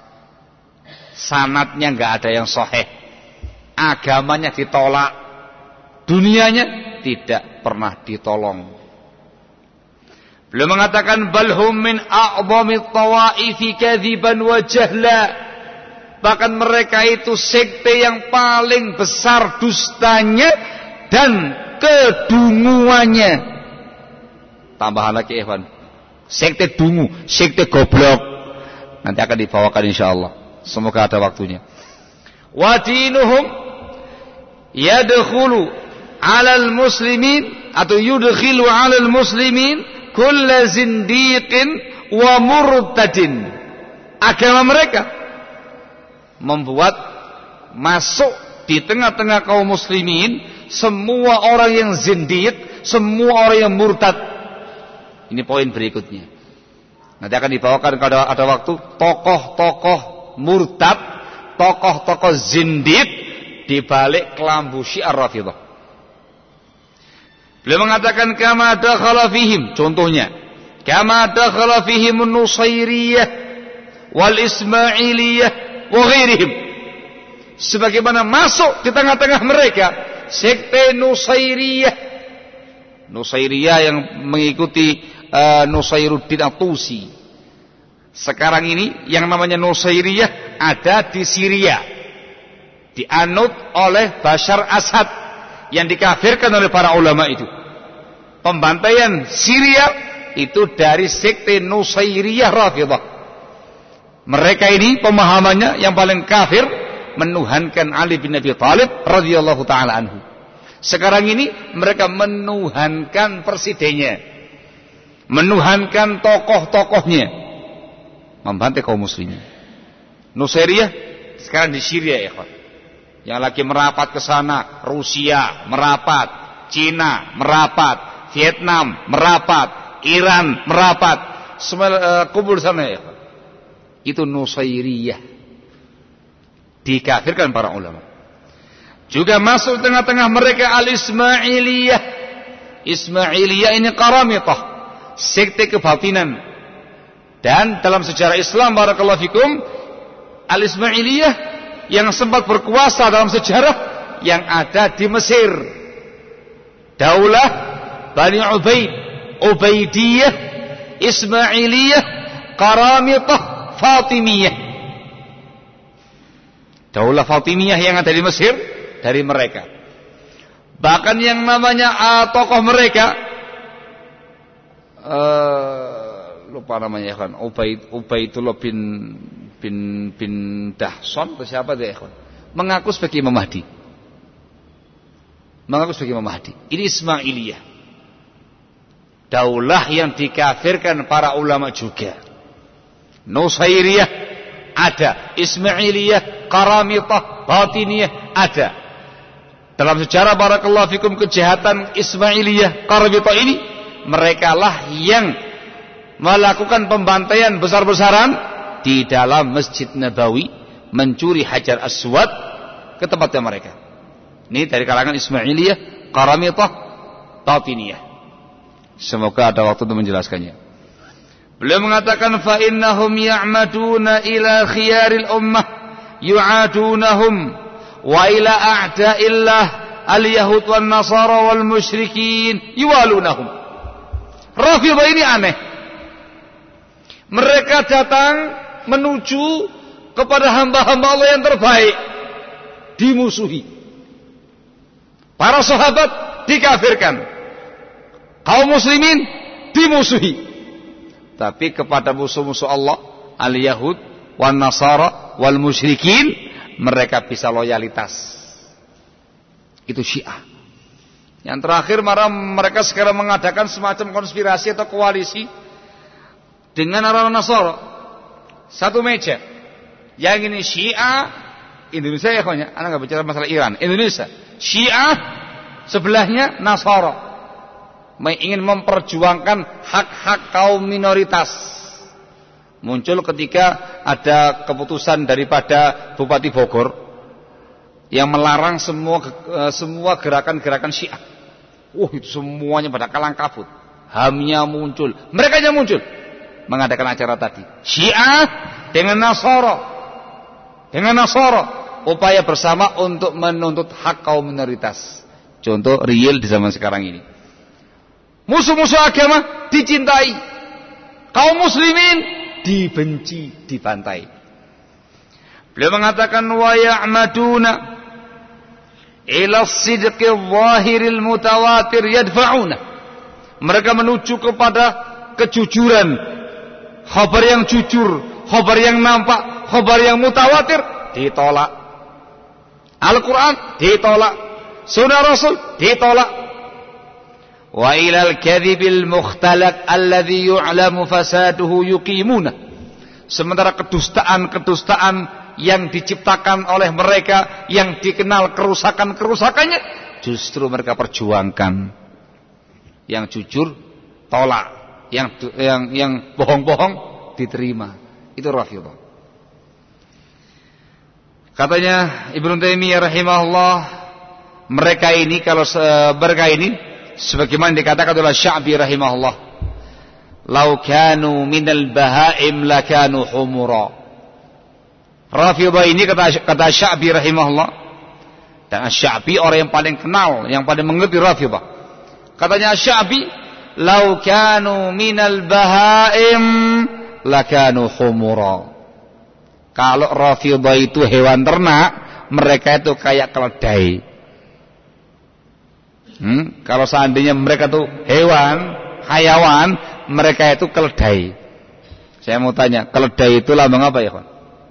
sanadnya nggak ada yang sahih, agamanya ditolak, dunianya tidak pernah ditolong. Beliau mengatakan, balhum min a'zamit tawaifi kadziban wa jahla. Bahkan mereka itu sekte yang paling besar dustanya dan kedunguannya. Tambahan lagi ikhwan, sekte dungu, sekte goblok. Nanti akan dibawakan insyaallah. Semoga ada waktunya. Wa dinuhum yadkhulu 'alal muslimin atau yudkhilu 'alal muslimin kulla zindiqin wa murtadin. Agama mereka membuat masuk di tengah-tengah kaum muslimin semua orang yang zindiq, semua orang yang murtad. Ini poin berikutnya. Nanti akan dibawakan kalau ada waktu, tokoh-tokoh murtad, tokoh-tokoh zindiq di balik kelambu Syiah Rafidhah. Beliau mengatakan, kama dakhala fihim, contohnya, kama dakhala fihim an-Nusairiyah wal Ismailiyah wa ghairihim. Sebagaimana masuk di tengah-tengah mereka sekte Nusairiyah. Nusairiyah yang mengikuti Nusairuddin At-Tusi. Sekarang ini yang namanya Nusairiyah ada di Syria, di dianut oleh Bashar Assad yang dikafirkan oleh para ulama itu. Pembantaian Syria itu dari sekte Nusairiyah Rafidhah. Mereka ini pemahamannya yang paling kafir, menuhankan Ali bin Abi Thalib radhiyallahu taala anhu. Sekarang ini mereka menuhankan presidennya, menuhankan tokoh-tokohnya, membantai kaum muslimin. Nusairiyah sekarang di Syria ya, yang lagi merapat ke sana, Rusia merapat, Cina merapat, Vietnam merapat, Iran merapat, semua kumpul sana ya. Itu Nusairiyah, dikafirkan para ulama. Juga masuk tengah-tengah mereka Al-Ismailiyah. Ismailiyah ini Qaramitah, sekte kebatinan. Dan dalam sejarah Islam barakallahu fikum, Al-Ismailiyah yang sempat berkuasa dalam sejarah yang ada di Mesir. Daulah Bani Ubaid, Ubaidiyah, Ismailiyah, Qaramitah, Fatimiyah. Daulah Fatimiyah yang ada di Mesir dari mereka. Bahkan yang namanya tokoh mereka lupa namanya kan, Ubaidullah bin Dahson atau siapa dia kan, mengaku sebagai Imam Mahdi. Mengaku sebagai Imam Mahdi. Ini Ismailiyah. Daulah yang dikafirkan para ulama juga. Nusairiyah ada, Ismailiyah, Qaramitah, Batiniyah ada. Dalam sejarah barakallahu fikum kejahatan Ismailiyah, Qaramitah ini, mereka lah yang melakukan pembantaian besar-besaran di dalam Masjid Nabawi, mencuri Hajar Aswad ke tempatnya mereka. Ini dari kalangan Ismailiyah, Qaramitah, Batiniyah. Semoga ada waktu untuk menjelaskannya. Beliau mengatakan fa innahum ya'maduna ila khiyaril ummah yu'adunahum wa ila a'da'illah al-yahud wan nasara wal musyrikin yuwalunahum. Rafidhah ini aneh. Mereka datang menuju kepada hamba-hamba Allah yang terbaik, dimusuhi. Para sahabat dikafirkan, kaum muslimin dimusuhi. Tapi kepada musuh-musuh Allah, al-Yahud, wan Nasara, wal musyrikin, mereka bisa loyalitas. Itu Syiah. Yang terakhir, mereka sekarang mengadakan semacam konspirasi atau koalisi dengan orang Nasara. Satu meja. Yang ini Syiah, Indonesia ya kawannya. Anak nggak bicara masalah Iran. Indonesia. Syiah, sebelahnya Nasara. Ingin memperjuangkan hak-hak kaum minoritas. Muncul ketika ada keputusan daripada Bupati Bogor yang melarang semua gerakan-gerakan Syiah. Itu semuanya pada kalang kabut. HAM-nya muncul, mereka yang muncul mengadakan acara tadi. Syiah dengan Nasara, upaya bersama untuk menuntut hak kaum minoritas. Contoh real di zaman sekarang ini. Musuh-musuh agama dicintai, kaum muslimin dibenci, dibantai. Beliau mengatakan wa ya'maduna ila as-sidqi adh-dhahiril mutawatir yadfa'una. Mereka menuju kepada kejujuran, khabar yang jujur, khabar yang nampak, khabar yang mutawatir ditolak. Al-Quran ditolak, Sunnah Rasul ditolak. Wa ilal kadhibil mukhtalaq alladhi yu'lamu fasaduhu yuqimuna. Sementara kedustaan yang diciptakan oleh mereka, yang dikenal kerusakannya, justru mereka perjuangkan. Yang jujur tolak, yang bohong-bohong diterima. Itu Rafidhah. Katanya Ibnu Taimiyah rahimahullah, mereka ini sebagaimana dikatakan oleh Sya'bi rahimahullah, "Lau kanu minal bahaim lakanu humura." Rafidhah ini kata Sya'bi rahimahullah, dan Sya'bi orang yang paling kenal, yang paling mengerti Rafidhah. Katanya Sya'bi, "Lau kanu minal bahaim lakanu humura." Kalau Rafidhah itu hewan ternak, mereka itu kayak keledai. Kalau seandainya mereka itu hewan, hayawan, mereka itu keledai. Saya mau tanya, keledai itu lambang apa ya, Pak?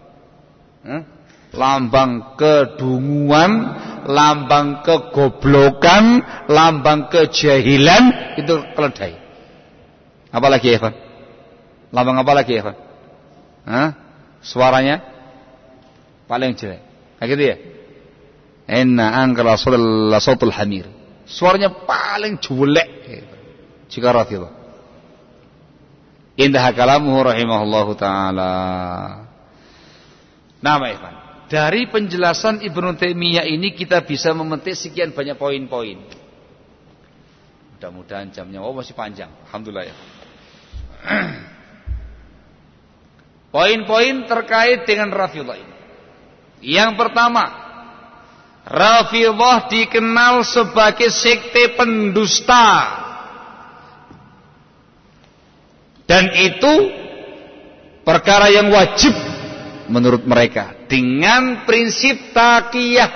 Lambang kedunguan, lambang kegoblokan, lambang kejahilan, itu keledai. Apalagi ya, Pak? Lambang apa lagi ya, Pak? Suaranya paling jelek. Kayak gitu ya? Inna ankara sautul hamir. Suaranya paling jelek jika Rafidhah. Indah kalamuhu rahimahullahu taala. Nama ikhwan. Dari penjelasan Ibnu Taimiyah ini kita bisa memetik sekian banyak poin-poin. Mudah-mudahan jamnya masih panjang. Alhamdulillah ya. Poin-poin terkait dengan Rafidhah ini. Yang pertama, Rafidhah dikenal sebagai sekte pendusta. Dan itu perkara yang wajib menurut mereka dengan prinsip taqiyah.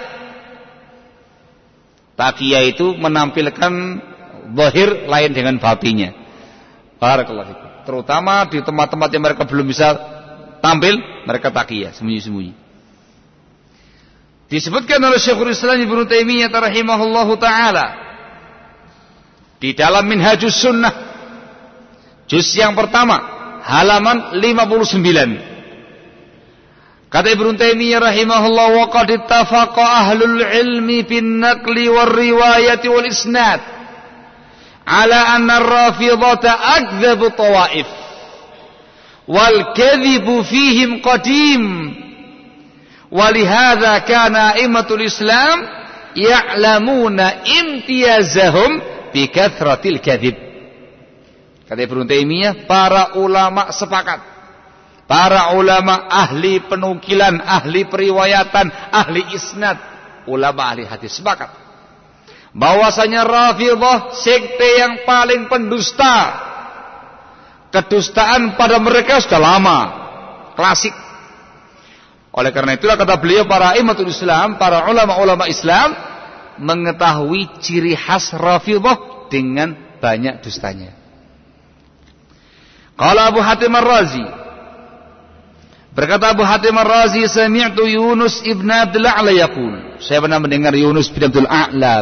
Taqiyah itu menampilkan zahir lain dengan batinnya. Barakallahu fikum. Terutama di tempat-tempat yang mereka belum bisa tampil, mereka taqiyah, sembunyi-sembunyi. Disebutkan oleh Syekhul Islam Ibnu Taimiyah rahimahullahu taala di dalam Minhajus Sunnah juz yang pertama halaman 59. Kata Ibnu Taimiyah rahimahullah, wa qad ittafaqa ahlul ilmi bin naqli war riwayati wal isnad ala anna ar-rafidhata akdhabu tawaif wal kadhibu fihim qadim. Walihada kana a'immatul Islam ya'lamuna imtiyazahum bi kathratil kadhib. Kata Ibnu Taimiyah, para ulama sepakat, para ulama ahli penukilan, ahli periwayatan, ahli isnad, ulama ahli hadis sepakat bahwasanya Rafidhah sekte yang paling pendusta. Kedustaan pada mereka sudah lama, klasik. Oleh karena itulah kata beliau, para a'immatul Islam, para ulama-ulama Islam mengetahui ciri khas Rafidhah dengan banyak dustanya. Qala Abu Hatim Ar-Razi, berkata Abu Hatim Ar-Razi, sami'tu Yunus ibn Abdul A'la yaqul, saya pernah mendengar Yunus bin Abdul A'la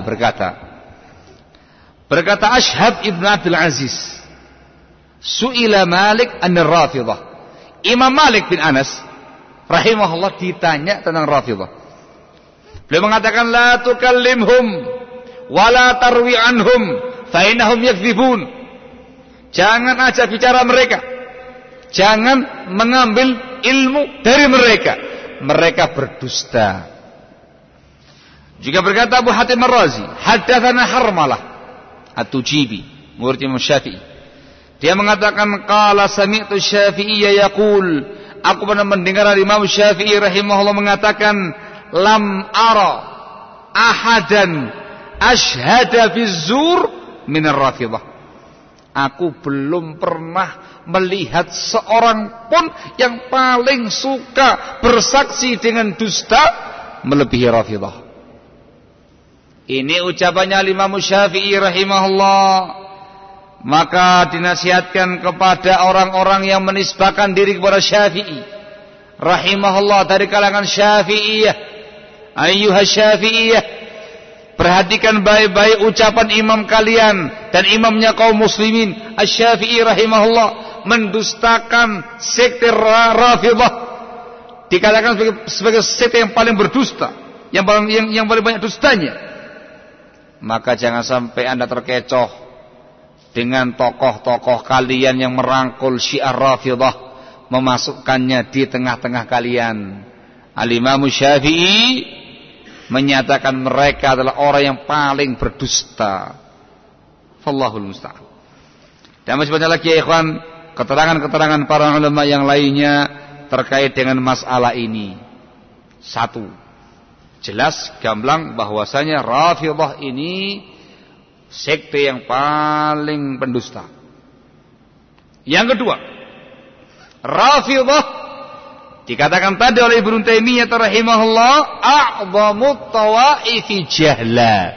berkata Ashhab ibn Abdul Aziz, su'ila Malik an-Rafidhah. Imam Malik bin Anas rahimahullah ditanya tentang Rafidhah. Beliau mengatakan, la tukallimhum wa la tarwi anhum fa innahum yakdzibun. Jangan ajak bicara mereka, jangan mengambil ilmu dari mereka, mereka berdusta. Juga berkata Abu Hatim Ar-Razi, haddatsana Harmalah At-Tujibi, murid Imam Syafi'i. Dia mengatakan, qala sami'tu Syafi'iyya yaqul, aku pernah mendengar Imam Syafi'i rahimahullah mengatakan, lam ara ahadan ashhada fi zur min ar-Rafidhah. Aku belum pernah melihat seorang pun yang paling suka bersaksi dengan dusta melebihi Rafidhah. Ini ucapannya Imam Syafi'i rahimahullah. Maka dinasihatkan kepada orang-orang yang menisbahkan diri kepada Syafi'i rahimahullah dari kalangan Syafi'iyah, ayyuhas Syafi'iyah, perhatikan baik-baik ucapan imam kalian dan imamnya kaum muslimin Asy-Syafi'i rahimahullah mendustakan sekte Rafidhah, dikatakan sebagai sekte yang paling berdusta, yang paling banyak dustanya. Maka jangan sampai Anda terkecoh dengan tokoh-tokoh kalian yang merangkul syiar Rafidhah, memasukkannya di tengah-tengah kalian. Al-Imam Syafi'i menyatakan mereka adalah orang yang paling berdusta. Wallahul musta'an. Dan masih banyak lagi ya ikhwan, keterangan-keterangan para ulama yang lainnya terkait dengan masalah ini. Satu, jelas gamblang bahwasanya Rafidhah ini sekte yang paling pendusta. Yang kedua, Rafidhah Dikatakan tadi oleh Ibnu Taimiyah rahimahullah, a'dhamut tawaifi jahla.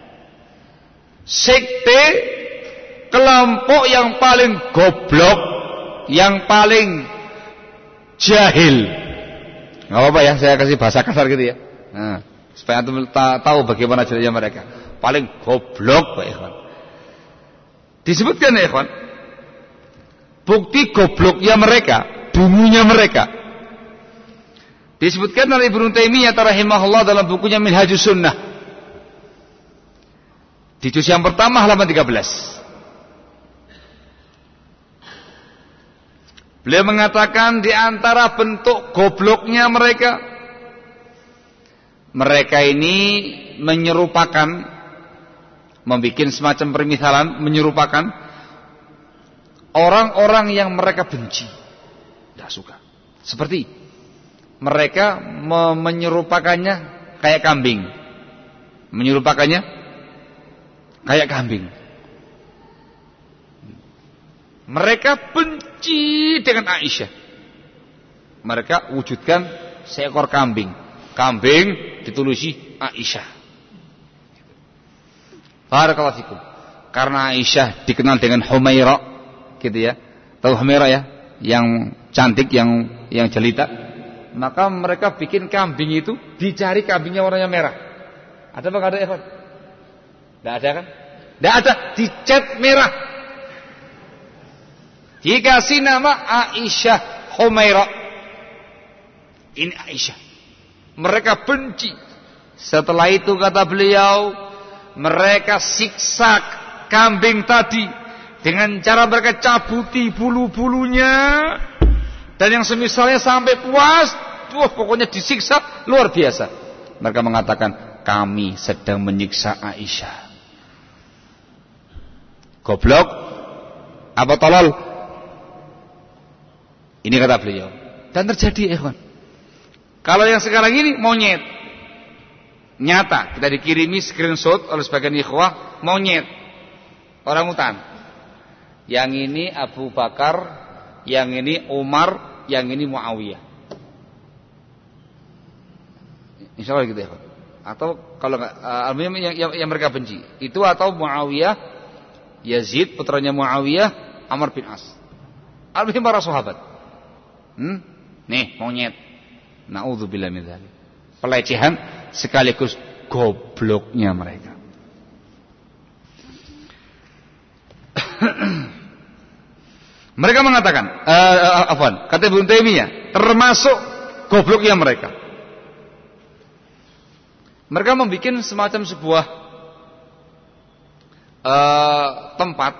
Sekte kelompok yang paling goblok, yang paling jahil. Enggak apa-apa ya, saya kasih bahasa kasar gitu ya. Nah, supaya antum tahu bagaimana jahilnya mereka. Paling goblok, Pak Ikhwan. Disebutkan ya, Ikhwan. Bukti gobloknya mereka, dungunya mereka. Disebutkan oleh Ibnu Taimiyah rahimahullah dalam bukunya Minhajus Sunnah. Di juz yang pertama halaman 13. Beliau mengatakan di antara bentuk gobloknya mereka ini menyerupakan, membuat semacam permisalan, menyerupakan orang-orang yang mereka benci, tidak suka. Seperti mereka menyerupakannya kayak kambing. Menyerupakannya kayak kambing. Mereka benci dengan Aisyah. Mereka wujudkan seekor kambing. Kambing ditulisi Aisyah. Barakallahu fikum. Karena Aisyah dikenal dengan Humaira, gitu ya. Tahu Humaira ya? Yang cantik, yang jelita. Maka mereka bikin kambing itu, dicari kambingnya warnanya merah. Ada apa enggak ada, Evan? Enggak ada kan? Enggak ada, dicat merah. Dikasih nama Aisyah Humaira. Ini Aisyah. Mereka benci. Setelah itu kata beliau, mereka siksa kambing tadi dengan cara mereka cabuti bulu-bulunya. Dan yang semisalnya sampai puas, pokoknya disiksa luar biasa. Mereka mengatakan, kami sedang menyiksa Aisyah. Goblok apa tolol? Ini kata beliau. Dan terjadi, ikhwan. Kalau yang sekarang ini monyet. Nyata, kita dikirimi screenshot oleh sebagian ikhwah, monyet. Orangutan. Yang ini Abu Bakar, yang ini Umar, yang ini Muawiyah. Insya Allah gitu ya. Atau kalau enggak, yang mereka benci itu atau Muawiyah, Yazid putranya Muawiyah, Amr bin As. Al-Muhim para sahabat. Nih monyet. Naudzubillah min dzalik. Pelecehan sekaligus gobloknya mereka. Mereka mengatakan, kata Ibnu Taimiyah, termasuk gobloknya mereka. Mereka membuat semacam sebuah tempat,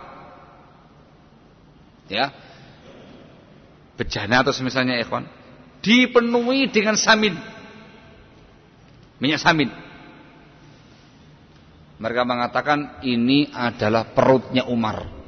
ya, bejana atau semisalnya, ikhwan, dipenuhi dengan samin, minyak samin. Mereka mengatakan ini adalah perutnya Umar.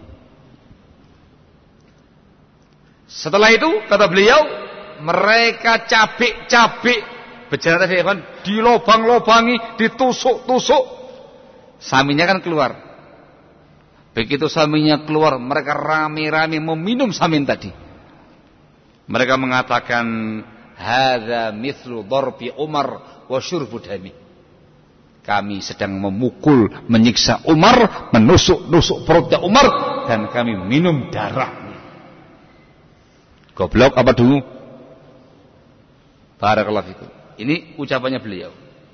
Setelah itu kata beliau, mereka cabik-cabik bejana tadi, kan, dilobang-lobangi, ditusuk-tusuk, saminnya kan keluar. Begitu saminnya keluar, mereka rame-rame meminum samin tadi. Mereka mengatakan, hadza mithlu darbi Umar wa syurbu dami. Kami sedang memukul, menyiksa Umar, menusuk-nusuk perutnya Umar, dan kami minum darahnya. Goblok apa dulu? Barakallahu fikum. Ini ucapannya beliau.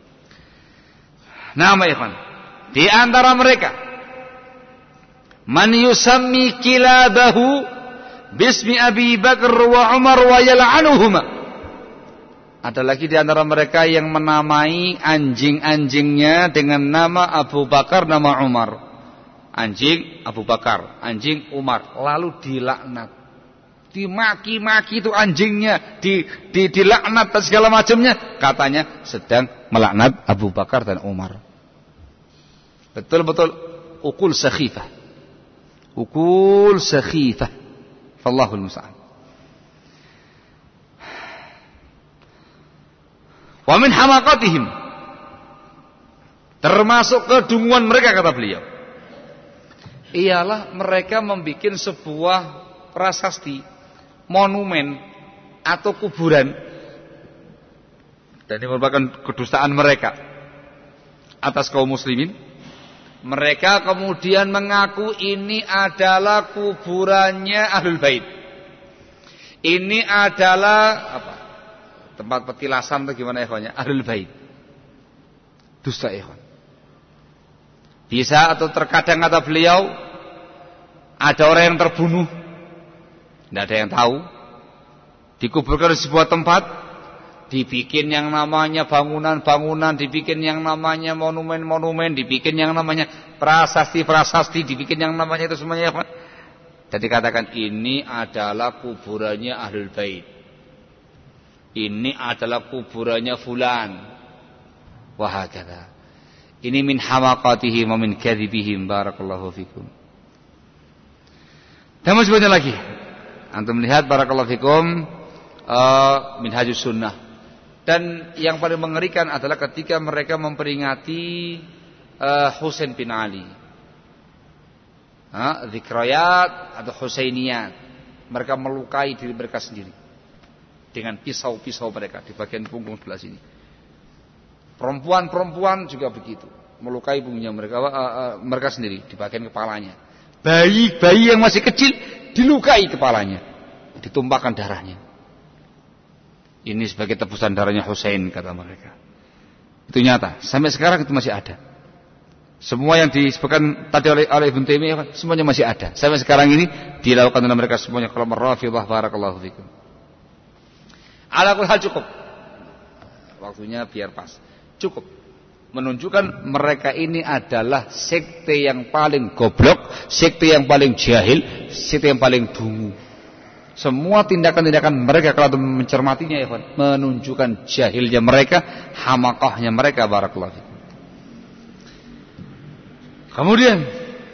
Nama ikhwan. Di antara mereka, man yusammi kilabahu bismi Abi Bakar wa Umar wa yal'anuhuma. Ada lagi di antara mereka yang menamai anjing-anjingnya dengan nama Abu Bakar, nama Umar. Anjing Abu Bakar, anjing Umar, lalu dilaknat. Dimaki-maki itu anjingnya, dilaknat dan segala macamnya, katanya sedang melaknat Abu Bakar dan Umar. Betul-betul ukul sakhifah. Ukul sakhifah. Wallahul musta'an. Wa min hamaqatihim, termasuk kedunguan mereka kata beliau, ialah mereka membuat sebuah prasasti, monumen atau kuburan Dan ini merupakan kedustaan mereka atas kaum muslimin. Mereka kemudian mengaku ini adalah kuburannya Ahlul Bait. Ini adalah apa? Tempat petilasan atau gimana ikhwannya? Ahlul Bait. Dusta ikhwan. Bisa atau terkadang kata beliau ada orang yang terbunuh, tidak ada yang tahu, dikuburkan di sebuah tempat, dibikin yang namanya bangunan-bangunan, dibikin yang namanya monumen-monumen, dibikin yang namanya prasasti-prasasti, dibikin yang namanya itu semuanya. Dan dikatakan ini adalah kuburannya Ahlul Bait. Ini adalah kuburannya fulan. Wahakadha. Ini min hamaqatihim wa min kadzibihim. Barakallahu fikum. Dan masih banyak lagi. Antum melihat barakallahu fikum minhajus sunnah. Dan yang paling mengerikan adalah ketika mereka memperingati Husain bin Ali. Zikrayat atau Husainiyat. Mereka melukai diri mereka sendiri dengan pisau-pisau mereka di bagian punggung sebelah sini. Perempuan-perempuan juga begitu, melukai punggungnya mereka sendiri di bagian kepalanya. Bayi-bayi yang masih kecil dilukai kepalanya, ditumpahkan darahnya. Ini sebagai tebusan darahnya Husain, kata mereka. Itu nyata, sampai sekarang itu masih ada. Semua yang disebutkan tadi oleh Ibnu Taimiyah semuanya masih ada. Sampai sekarang ini dilakukan oleh mereka semuanya. Kalau Rafidhah, barakallahu fikum. Ala kulli hal cukup. Waktunya biar pas. Cukup menunjukkan mereka ini adalah sekte yang paling goblok, sekte yang paling jahil, sekte yang paling dungu. Semua tindakan-tindakan mereka kalau mencermatinya ya, menunjukkan jahilnya mereka, hamakahnya mereka. Barakallahu fikum. Kemudian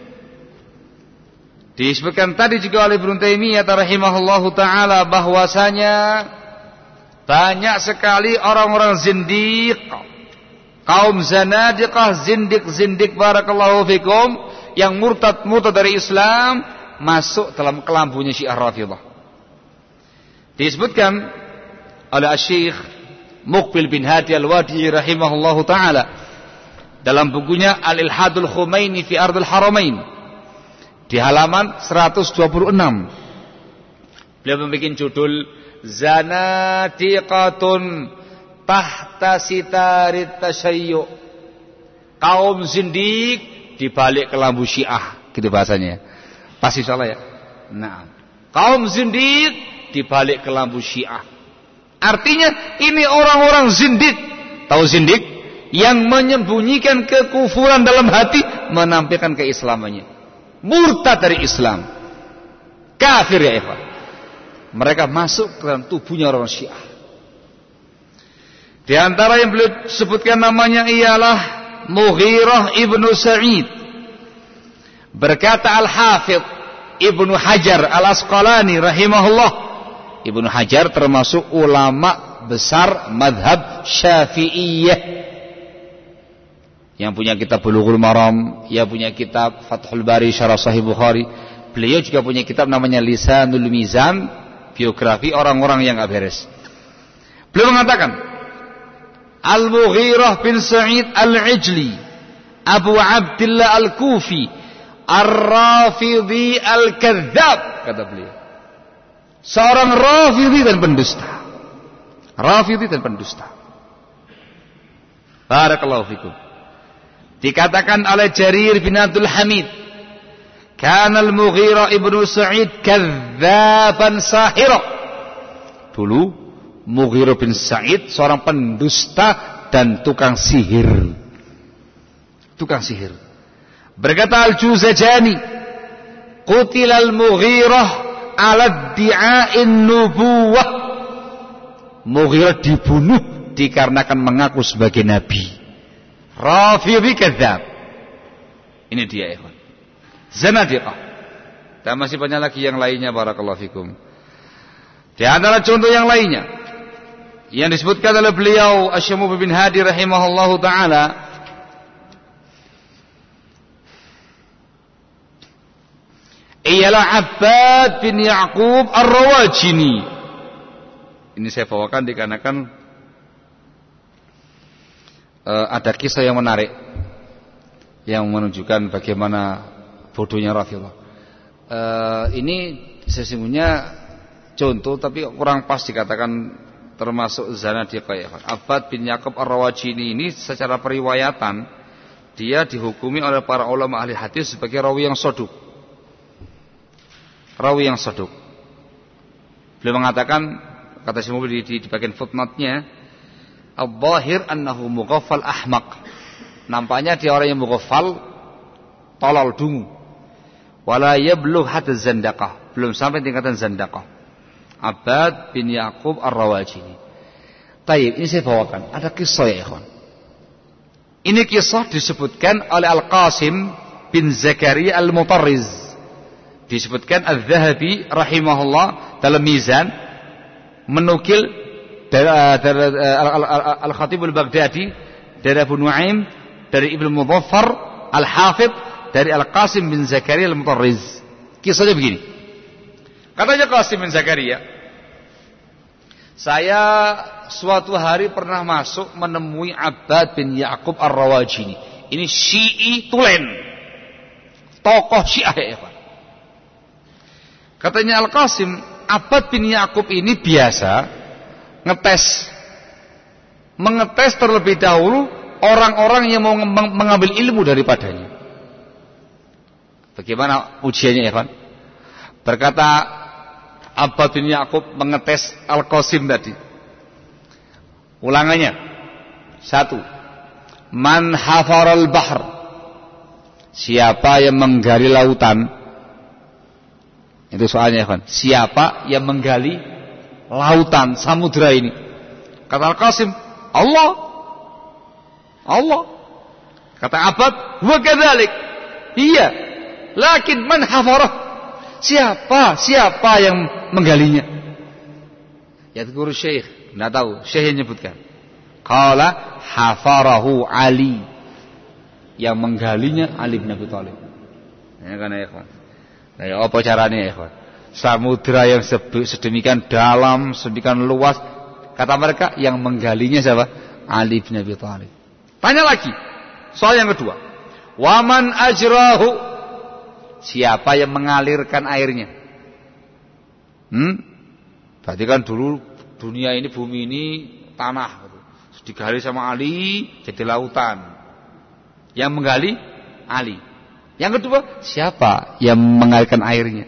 disebutkan tadi juga oleh Ibnu Taimiyah rahimahullahu taala bahwasanya banyak sekali orang-orang zindiq, kaum zanadiqah, zindik-zindik barakallahu fikum, yang murtad dari Islam masuk dalam kelambunya Syiah Rafidhah. Disebutkan oleh Syekh Muqbil bin Hadi Al-Wadi rahimahullahu taala dalam bukunya Al-Ilhadul Khumaini fi Ardil Haramain di halaman 126. Beliau membuat judul Zanadiqatun tahta sitarit tasyayyu. Kaum zindik di balik kelambu Syiah, gitu bahasanya. Pasti salah ya? Nah, kaum zindik di balik kelambu Syiah. Artinya ini orang-orang zindik. Tahu zindik? Yang menyembunyikan kekufuran dalam hati, menampilkan keislamannya. Murtad dari Islam. Kafir ya ikhwan. Mereka masuk ke dalam tubuhnya orang Syiah. Di antara yang beliau sebutkan namanya ialah Mughirah ibnu Sa'id. Berkata Al-Hafidh Ibnu Hajar Al-Asqalani rahimahullah. Ibnu Hajar termasuk ulama besar madhab Syafi'iyah, yang punya kitab Bulughul Maram, yang punya kitab Fathul Bari Syarah Sahih Bukhari. Beliau juga punya kitab namanya Lisanul Mizan, biografi orang-orang yang gak beres. Beliau mengatakan Al-Mughirah bin Sa'id Al-Ijli Abu Abdillah Al-Kufi Ar-Rafidhi Al-Kadzab, kata beliau, seorang Rafidhi dan pendusta. Rafidhi dan pendusta. Barakallahu fikum. Dikatakan oleh Jarir bin Abdul Hamid, kana Al-Mughirah ibnu Sa'id kadzaban sahira. Dulu Mughirah bin Sa'id seorang pendusta dan tukang sihir. Tukang sihir. Berkata Al-Juzajani, qutila Al-Mughirah ala di'a'in nubuwah. Mughirah dibunuh dikarenakan mengaku sebagai nabi. Rafidhi kadzab. Ini dia ikhwan. Zanadiqah. Dan masih banyak lagi yang lainnya barakallahu fikum. Di antara contoh yang lainnya yang disebutkan oleh beliau Asy-Syaikh Muqbil bin Hadi rahimahullahu taala, ialah Abbad bin Ya'qub Ar-Rawajini. Ini saya bawakan dikarenakan ada kisah yang menarik yang menunjukkan bagaimana bodohnya Rasulullah. Ini sesungguhnya contoh tapi kurang pas dikatakan termasuk zanadiqah ya. Abbad bin Yaqub Ar-Rawajini ini secara periwayatan dia dihukumi oleh para ulama ahli hadis sebagai rawi yang soduk. Rawi yang soduk. Beliau mengatakan, kata Syekh Mubil di bagian footnote-nya, al-zahir annahu mughaffal ahmaq. Nampaknya dia orang yang mughaffal, tolol dungu. Wala yablugh hatta zandaqah. Belum sampai tingkatan zandaqah. Abbad bin Yaqub Ar-Rawajini. Taib, ini saya bawakan. Ada kisah ya ikhwan. Ini kisah disebutkan oleh Al-Qasim bin Zakaria Al-Mutarriz. Disebutkan Al-Zahabi rahimahullah dalam Mizan menukil dari Al-Khatib Al-Baghdadi dari Abu Nuaim dari Ibnu Mudhaffar Al-Hafidh dari Al-Qasim bin Zakaria Al-Mutarriz. Kisahnya begini. Katanya Qasim bin Zakaria, saya suatu hari pernah masuk menemui Abbad bin Yaqub Ar-Rawajini. Ini Syi'i tulen, tokoh Syiah ya Pak. Katanya Al-Qasim, Abbad bin Yaqub ini biasa mengetes terlebih dahulu orang-orang yang mau mengambil ilmu daripadanya. Bagaimana ujiannya ya Pak? Berkata Abbad bin Yaqub mengetes Al-Qasim tadi. Ulangannya. 1. Man hafaral bahr. Siapa yang menggali lautan? Itu soalnya ya, siapa yang menggali lautan samudra ini? Kata Al-Qasim, Allah. Allah. Kata Abbad, wa kadzalik. Iya. Lakin man hafarah? Siapa yang menggalinya? Yadhkuru Syekh, enggak tahu, Syekh yang menyebutkan. Qala hafarahu Ali. Yang menggalinya Ali bin Abi Thalib. Ya kan ya, ikhwan. Nah, ya apa caranya ya, ikhwan? Samudra yang sedemikian dalam, sedemikian luas, kata mereka yang menggalinya siapa? Ali bin Abi Thalib. Tanya lagi. Soal yang kedua. Waman ajrahu? Siapa yang mengalirkan airnya? Berarti kan dulu dunia ini, bumi ini tanah gitu. Digali sama Ali jadi lautan. Yang menggali Ali. Yang kedua, siapa yang mengalirkan airnya?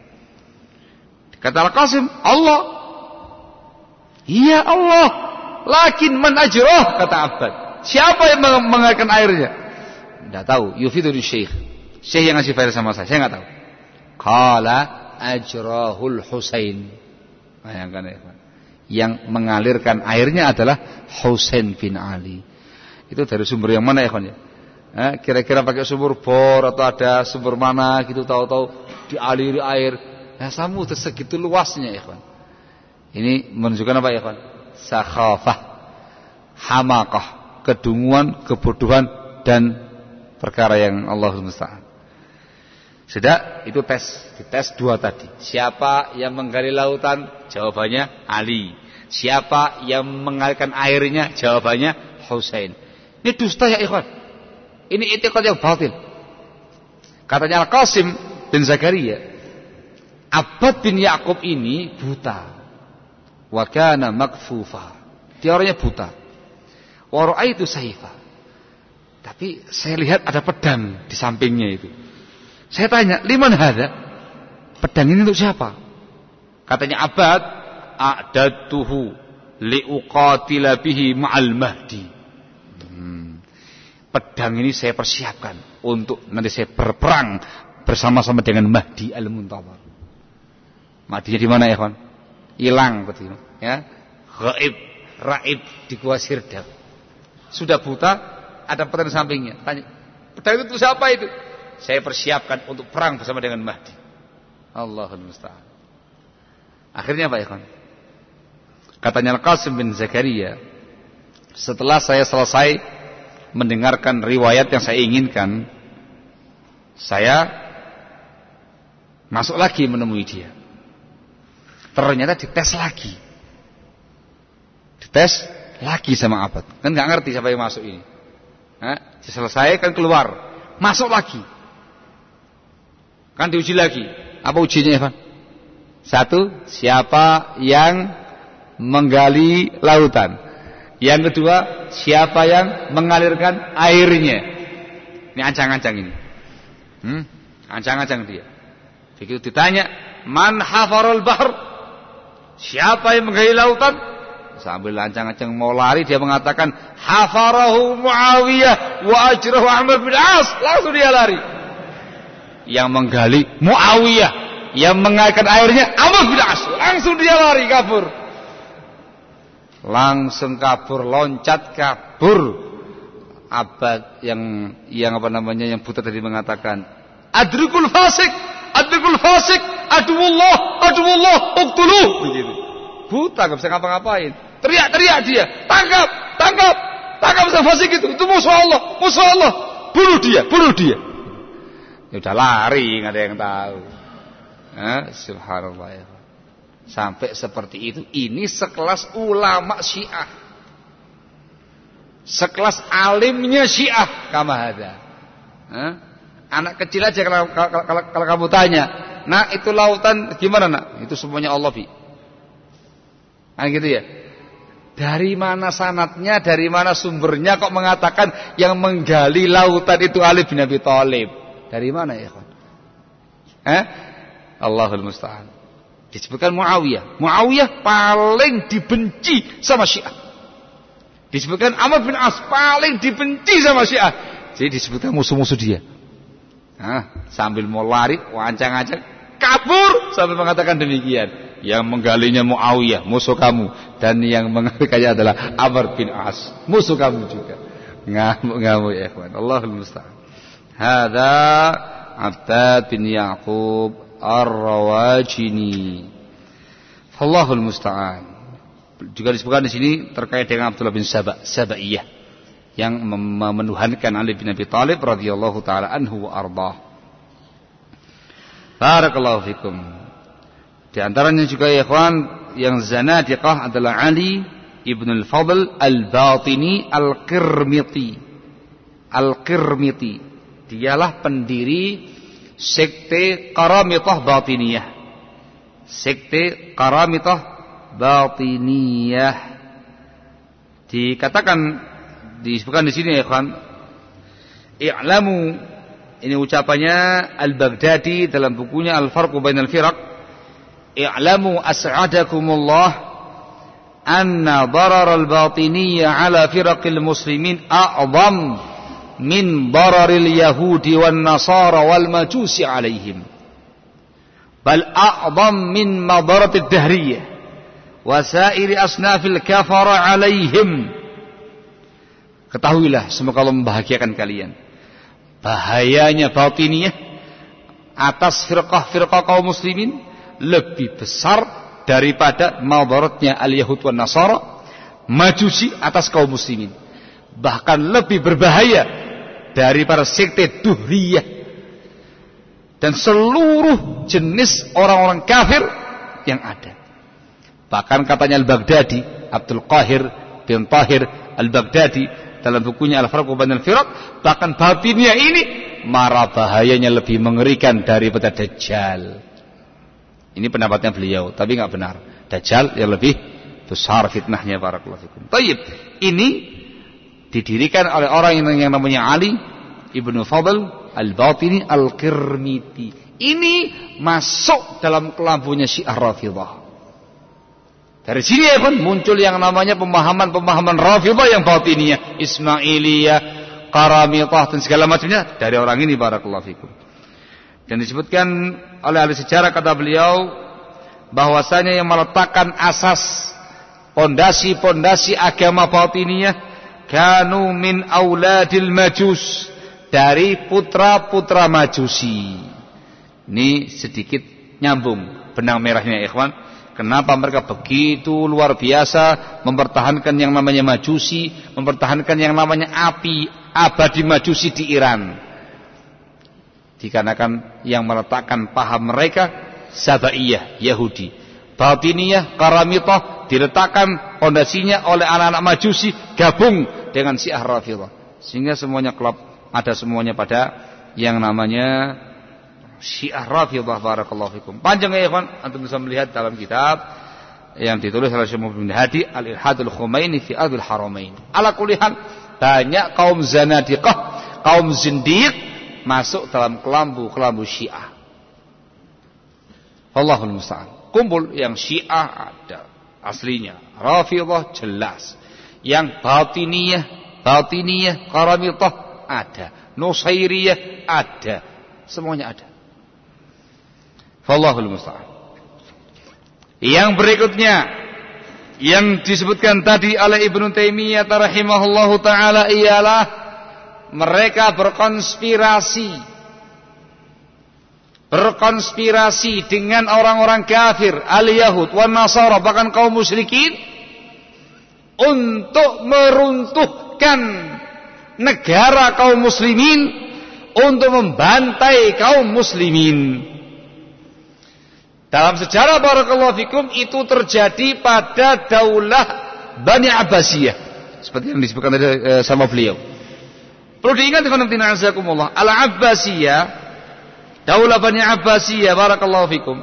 Kata Al-Qasim, Allah. Iya Allah. Lakin man ajrah, kata Abbad. Siapa yang mengalirkan airnya? Tidak tahu. Yufidul Syekh. Syekh yang ngasih faedah sama saya enggak tahu. Qala ajrahul Husain. Bayangkan ya, yang mengalirkan airnya adalah Husain bin Ali. Itu dari sumber yang mana ya, kawan ya? Kira-kira pakai sumber bor atau ada sumber mana gitu, tahu-tahu dialiri air. Nah, samudra segitu luasnya ya, kawan. Ini menunjukkan apa ya, kawan? Sakhafah, hamakah, kedunguan, kebodohan dan perkara yang Allah musta'an. Sudah, itu tes. Dites 2 tadi. Siapa yang menggali lautan? Jawabannya Ali. Siapa yang mengalirkan airnya? Jawabannya Husain. Ini dusta ya ikhwan. Ini i'tiqad yang batil. Katanya Al-Qasim bin Zakaria, Abbad bin Yaqub ini buta. Wa kana makfufa. Dia orangnya buta. Wa ra'aitu sayfa. Tapi saya lihat ada pedang di sampingnya itu. Saya tanya, liman hadza? Pedang ini untuk siapa? Katanya Abbad, a'dadtuhu liuqatila bihi ma'al mahdi. Pedang ini saya persiapkan untuk nanti saya berperang bersama-sama dengan Mahdi al-Muntadhar. Mahdinya di mana ya, kawan? Hilang betul ya. Ghaib, raib di Gua Sirdap. Sudah buta, ada pedang di sampingnya. Tanya, pedang itu untuk siapa itu? Saya persiapkan untuk perang bersama dengan Mahdi. Allahul musta'an. Akhirnya apa ya, kawan? Katanya Al-Qasim bin Zakaria, setelah saya selesai mendengarkan riwayat yang saya inginkan, saya masuk lagi menemui dia. Ternyata dites lagi. Dites lagi sama Abbad. Kan gak ngerti siapa yang masuk ini. Selesai kan keluar, masuk lagi. Kan diuji lagi. Apa ujinya, Evan? Satu, siapa yang menggali lautan. Yang kedua, siapa yang mengalirkan airnya. Ini ancang-ancang ini. Ancang-ancang dia. Begitu ditanya, man hafarul bahr? Siapa yang menggali lautan? Sambil ancang-ancang mau lari, dia mengatakan, hafarahu Muawiyah wa ajrahu Amr bin As. Langsung dia lari. Yang menggali Muawiyah, yang mengalirkan airnya Amr bin As. Langsung dia lari, kabur. Langsung kabur, loncat kabur. Abad yang apa namanya, yang buta tadi mengatakan, adrikul fasik, aduwullah, uqtuluh. Begitu. Buta, enggak bisa ngapa-ngapain. Teriak-teriak dia, tangkap sang fasik itu musuh Allah, bunuh dia. Ya udah lari, enggak ada yang tahu. Subhanallah ya. Sampai seperti itu. Ini sekelas ulama Syiah, sekelas alimnya Syiah kama hada. Anak kecil aja kalau kamu tanya, nah itu lautan gimana nak? Itu semuanya Allah bi. Gitu ya. Dari mana sanadnya, dari mana sumbernya kok mengatakan yang menggali lautan itu Ali bin Abi Thalib? Dari mana ya kawan? Allahul musta'an. Disebutkan Muawiyah paling dibenci sama Syiah. Disebutkan Amr bin As paling dibenci sama Syiah. Jadi disebutkan musuh-musuh dia. Sambil mau lari, ancang-ancang kabur sambil mengatakan demikian. Yang menggalinya Muawiyah, musuh kamu, dan yang menggalikannya adalah Amr bin As, musuh kamu juga. Ngamuk ya ikhwan. Allahul musta'an. Hadza Abbad bin Ya'qub Ar-Rawajini. Allahul musta'an. Juga disebutkan di sini terkait dengan Abdullah bin Sabaiyah yang menuhankan Ali bin Abi Thalib radhiyallahu taala anhu wa ardhah. Barakallahu fikum. Di antaranya juga ya ikhwan yang zanadiqah adalah Ali ibn al-Fadl al-Batini al-Qirmiti. Al-Qirmiti. Dialah pendiri sekte Qaramitah Batiniyah. Sekte Qaramitah Batiniyah. Dikatakan, disebutkan di sini ya ikhwan, i'lamu, ini ucapannya Al-Baghdadi dalam bukunya Al-Farqu Bainal Firaq. I'lamu as'adakumullah anna darar al-batiniyya ala firaqil muslimin a'zam min dararil yahudi wan nasara wal majusi alaihim, bal a'zam min madaratid dahriyah wa sa'iri asnafil kafara alaihim. Ketahuilah, semoga Allah membahagiakan kalian, bahayanya batiniyah atas firqah-firqah kaum muslimin lebih besar daripada madaratnya al-yahud wan nasara, majusi atas kaum muslimin. Bahkan lebih berbahaya daripada sekte duhriyah dan seluruh jenis orang-orang kafir yang ada. Bahkan katanya Al-Baghdadi, Abdul Qahir bin Tahir Al-Baghdadi dalam bukunya Al-Farqu Bainal Firaq, bahkan batinnya ini marah bahayanya lebih mengerikan daripada Dajjal. Ini pendapatnya beliau, tapi enggak benar. Dajjal yang lebih besar fitnahnya, barakallahu fikum. Baik, ini didirikan oleh orang yang namanya Ali ibnu Fadl al-Batini al-Qirmiti. Ini masuk dalam kelambunya Syiah Rafidhah. Dari sini ya kan muncul yang namanya pemahaman Rafidhah yang batiniyah, Ismailiyah, Qaramitah dan segala macamnya dari orang ini, barakallahu fikum. Dan disebutkan oleh ahli sejarah, kata beliau, bahwasanya yang meletakkan asas pondasi-pondasi agama batiniyah kanu min auladil majus, dari putra-putra majusi. Ini sedikit nyambung benang merahnya ikhwan. Kenapa mereka begitu luar biasa mempertahankan yang namanya majusi, mempertahankan yang namanya api abadi majusi di Iran? Dikarenakan yang meletakkan paham mereka Sabaiyah, Yahudi. Batiniyah, Qaramitah diletakkan pondasinya oleh anak-anak majusi, gabung dengan Syiah Rafidhah. Sehingga semuanya klub, ada semuanya pada yang namanya Syiah Rafidhah. Barakallahu fikum. Panjang ya ikhwan, antum bisa melihat dalam kitab yang ditulis oleh Syekh Muhammad bin Hadi Al-Ilhadul Khumaini fi Ardhil Haramain. Ala kulli hal, banyak kaum zanadiqah, kaum zindiq masuk dalam kelambu Syiah. Allahul musta'an. Kumpul yang Syiah ada aslinya, Rafidhah jelas, yang batiniyah Qaramitah ada, Nusairiyah ada, semuanya ada. Allahul musta'an. Yang berikutnya yang disebutkan tadi oleh Ibnu Taimiyah rahimahullahu taala ialah mereka berkonspirasi dengan orang-orang kafir, al-Yahud wan Nasara, bahkan kaum musyrikin, untuk meruntuhkan negara kaum muslimin, untuk membantai kaum muslimin. Dalam sejarah barakallahu fikum itu terjadi pada daulah Bani Abbasiyah, seperti yang disebutkan tadi sama beliau. Perlu diingat ikhwanatina azakumullah, Al-Abbasiyah, daulah Bani Abbasiyah barakallahu fikum,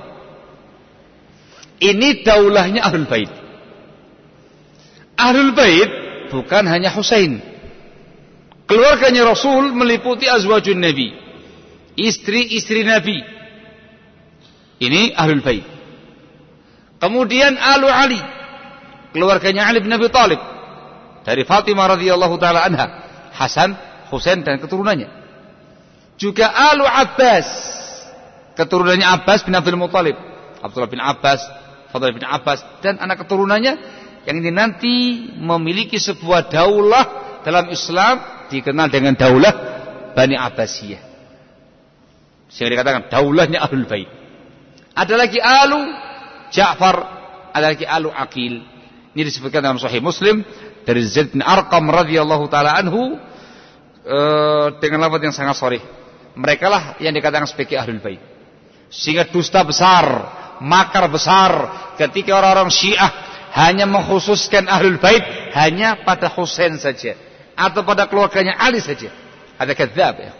ini daulahnya Ahlul Bait. Ahlul Bait bukan hanya Husain. Keluarganya Rasul meliputi azwajun Nabi, istri-istri Nabi. Ini Ahlul Bait. Kemudian Alu Ali, keluarganya Ali bin Abi Thalib, dari Fatimah radhiyallahu taala anha, Hasan, Husain dan keturunannya. Juga Alu Abbas, keturunannya Abbas bin Abdul Muthalib, Abdullah bin Abbas, Fadl bin Abbas, dan anak keturunannya yang ini nanti memiliki sebuah daulah dalam Islam dikenal dengan daulah Bani Abbasiyah. Sehingga dikatakan daulahnya Ahlul Bait. Ada lagi Alu Ja'far, ada lagi Alu Aqil. Ini disebutkan dalam Sahih Muslim dari Zaid bin Arqam radhiyallahu taala anhu dengan lafaz yang sangat sharih. Mereka lah yang dikatakan sebagai Ahlul Bait. Sehingga dusta besar, makar besar ketika orang-orang Syiah hanya mengkhususkan Ahlul Bait hanya pada Husain saja atau pada keluarganya Ali saja. Ada kadzab ya.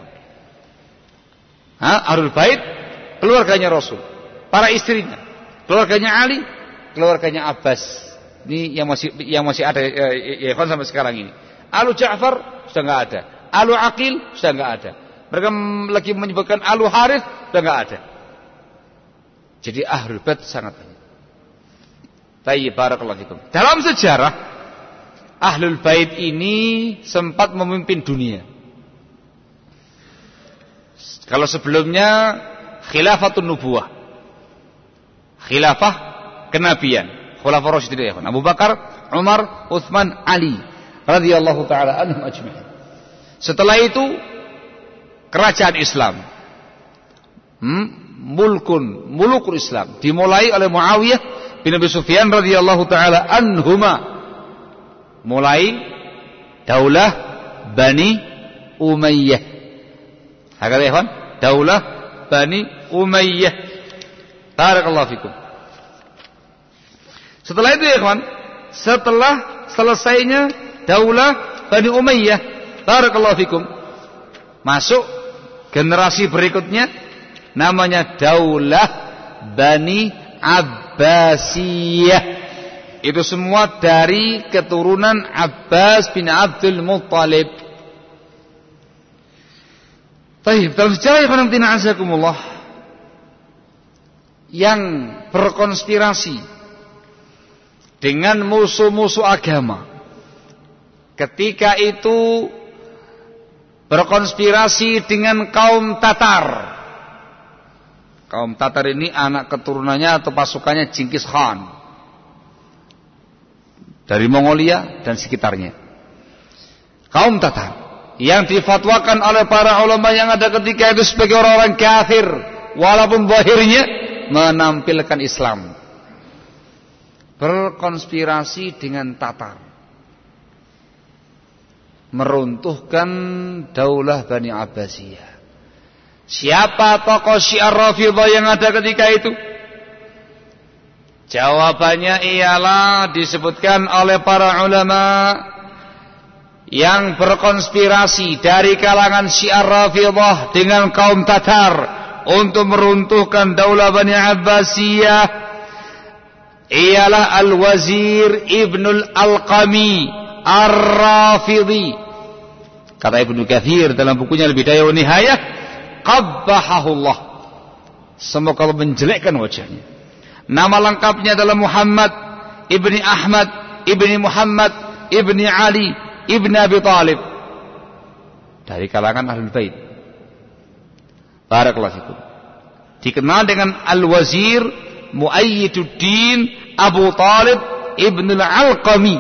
Ahlul Bait keluarganya Rasul, para istrinya, keluarganya Ali, keluarganya Abbas. Ini yang masih ada ya sampai sekarang ini. Alu Ja'far sudah enggak ada. Alu Aqil sudah enggak ada. Mereka lagi menyebutkan Alu Harith sudah enggak ada. Jadi Ahlul Bait sangat banyak. Tayyib, barakallahu fikum. Dalam sejarah Ahlul Bait ini sempat memimpin dunia. Kalau sebelumnya khilafatun nubuwah, khilafah kenabian, khulafur rasyidin ya, Abu Bakar, Umar, Utsman, Ali radhiyallahu taala anhum ajma'in. Setelah itu kerajaan Islam, mulukul Islam dimulai oleh Muawiyah bin Abi Sufyan radhiyallahu taala anhuma, mulai daulah Bani Umayyah. Hakala ya kawan, daulah Bani Umayyah. Barakallahu fikum. Setelah itu ya kawan, setelah selesainya daulah Bani Umayyah, barakallahu fikum, masuk generasi berikutnya namanya daulah Bani Abbasiyah. Itu semua dari keturunan Abbas bin Abdul Muttalib. Baik, dalam sejarah ikhwanatina azakumullah yang berkonspirasi dengan musuh-musuh agama, ketika itu berkonspirasi dengan kaum Tatar. Kaum Tatar ini anak keturunannya atau pasukannya Genghis Khan dari Mongolia dan sekitarnya. Kaum Tatar yang difatwakan oleh para ulama yang ada ketika itu sebagai orang-orang kafir, walaupun zahirnya menampilkan Islam. Berkonspirasi dengan Tatar, meruntuhkan daulah Bani Abbasiyah. Siapa tokoh Syiah Rafidhah yang ada ketika itu? Jawabannya ialah disebutkan oleh para ulama yang berkonspirasi dari kalangan Syiah Rafidhah dengan kaum Tatar untuk meruntuhkan Daulah Bani Abbasiyah ialah Al-Wazir Ibnul Alqami Ar-Rafidhi. Kata Ibnu Katsir dalam bukunya Al-Bidayah wa Nihayah, qabbahahullah, semoga Allah menjelekkan wajahnya. Nama lengkapnya adalah Muhammad Ibni Ahmad Ibni Muhammad Ibni Ali Ibni Abi Talib, dari kalangan Ahlul Bait. Barakallahu fikum. Dikenal dengan Al-Wazir Muayyiduddin Abu Talib Ibn Al-Alqami.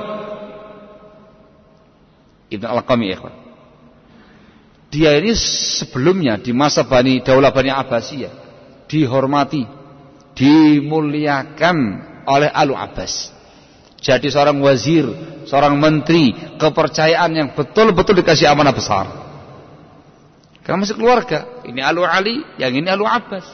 Ibn Al-Alqami, ikhwan. Dia ini sebelumnya di masa Daulah Bani Abbasiyah dihormati, dimuliakan oleh Alu Abbas. Jadi seorang wazir, seorang menteri, kepercayaan yang betul-betul dikasih amanah besar. Karena masih keluarga, ini Alu Ali, yang ini Alu Abbas.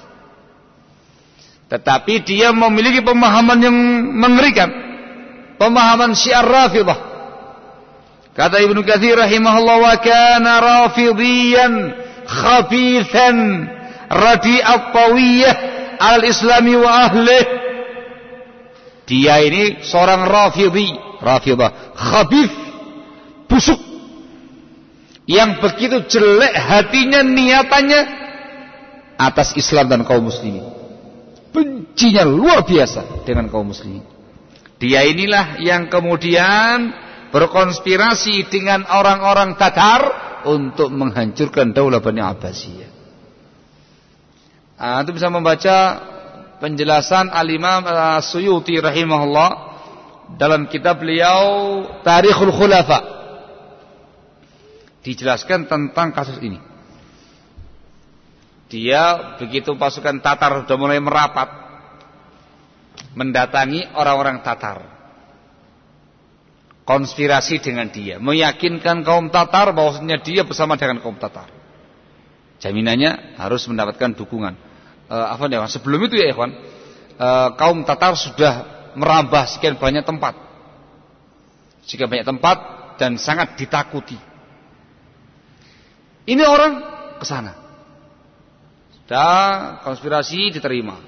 Tetapi dia memiliki pemahaman yang mengerikan, pemahaman Syiah Rafidhah. Kata Ibnu Katsir rahimahullah, wa kana rafidhiyan khabithan radi'at tawiyah al-islami wa ahlih. Dia ini seorang Rafidah, khabith, busuk, yang begitu jelek hatinya, niatannya atas Islam dan kaum muslimin. Bencinya luar biasa dengan kaum muslimin. Dia inilah yang kemudian berkonspirasi dengan orang-orang Tatar untuk menghancurkan Daulah Bani Abbasiyah. Itu bisa membaca penjelasan Al-Imam Suyuti rahimahullah dalam kitab beliau Tarikhul Khulafa. Dijelaskan tentang kasus ini. Dia begitu pasukan Tatar sudah mulai merapat, mendatangi orang-orang Tatar, konspirasi dengan dia, meyakinkan kaum Tatar bahwasanya dia bersama dengan kaum Tatar. Jaminannya harus mendapatkan dukungan. Sebelum itu ya ikhwan, kaum Tatar sudah merambah sekian banyak tempat, dan sangat ditakuti. Ini orang ke sana, sudah konspirasi diterima.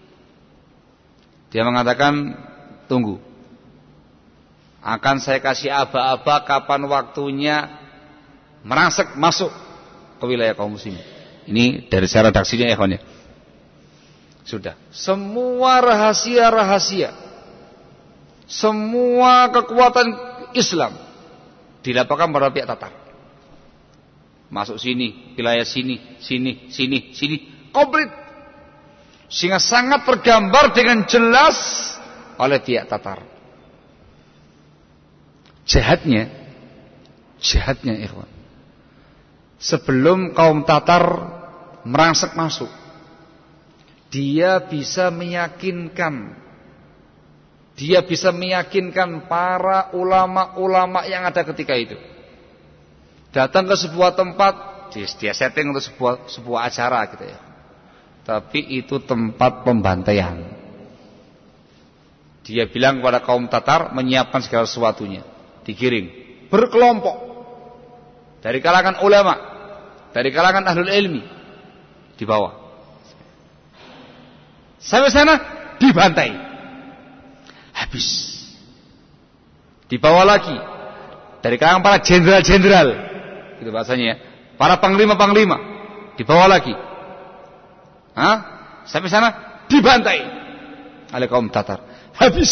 Dia mengatakan, tunggu, akan saya kasih aba-aba kapan waktunya merangsek masuk ke wilayah kaum muslimin. Ini dari saya redaksinya ya ikhwan ya. Sudah, semua rahasia-rahasia, semua kekuatan Islam dilaporkan pada pihak Tatar. Masuk sini, wilayah sini, komplit. Sehingga sangat tergambar dengan jelas oleh pihak Tatar. Jahatnya ikhwan. Sebelum kaum Tatar merangsek masuk, dia bisa meyakinkan para ulama-ulama yang ada ketika itu. Datang ke sebuah tempat, dia setting untuk sebuah acara gitu ya. Tapi itu tempat pembantaian. Dia bilang kepada kaum Tatar menyiapkan segala sesuatunya, digiring berkelompok dari kalangan ulama, dari kalangan ahlul ilmi, dibawa. Sampai sana dibantai, habis. Dibawa lagi dari kalangan para jenderal-jenderal, itu bahasanya ya, para panglima-panglima, dibawa lagi. Sampai sana dibantai oleh kaum Tatar, habis.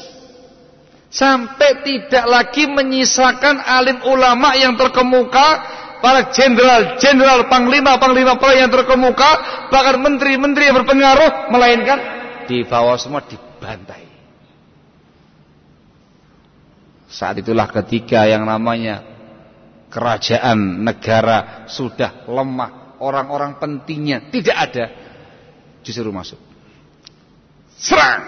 Sampai tidak lagi menyisakan alim ulama yang terkemuka, para jenderal, panglima yang terkemuka, bahkan menteri-menteri yang berpengaruh, melainkan dibawa semua dibantai. Saat itulah ketika yang namanya kerajaan negara sudah lemah, orang-orang pentingnya tidak ada, justru masuk, serang.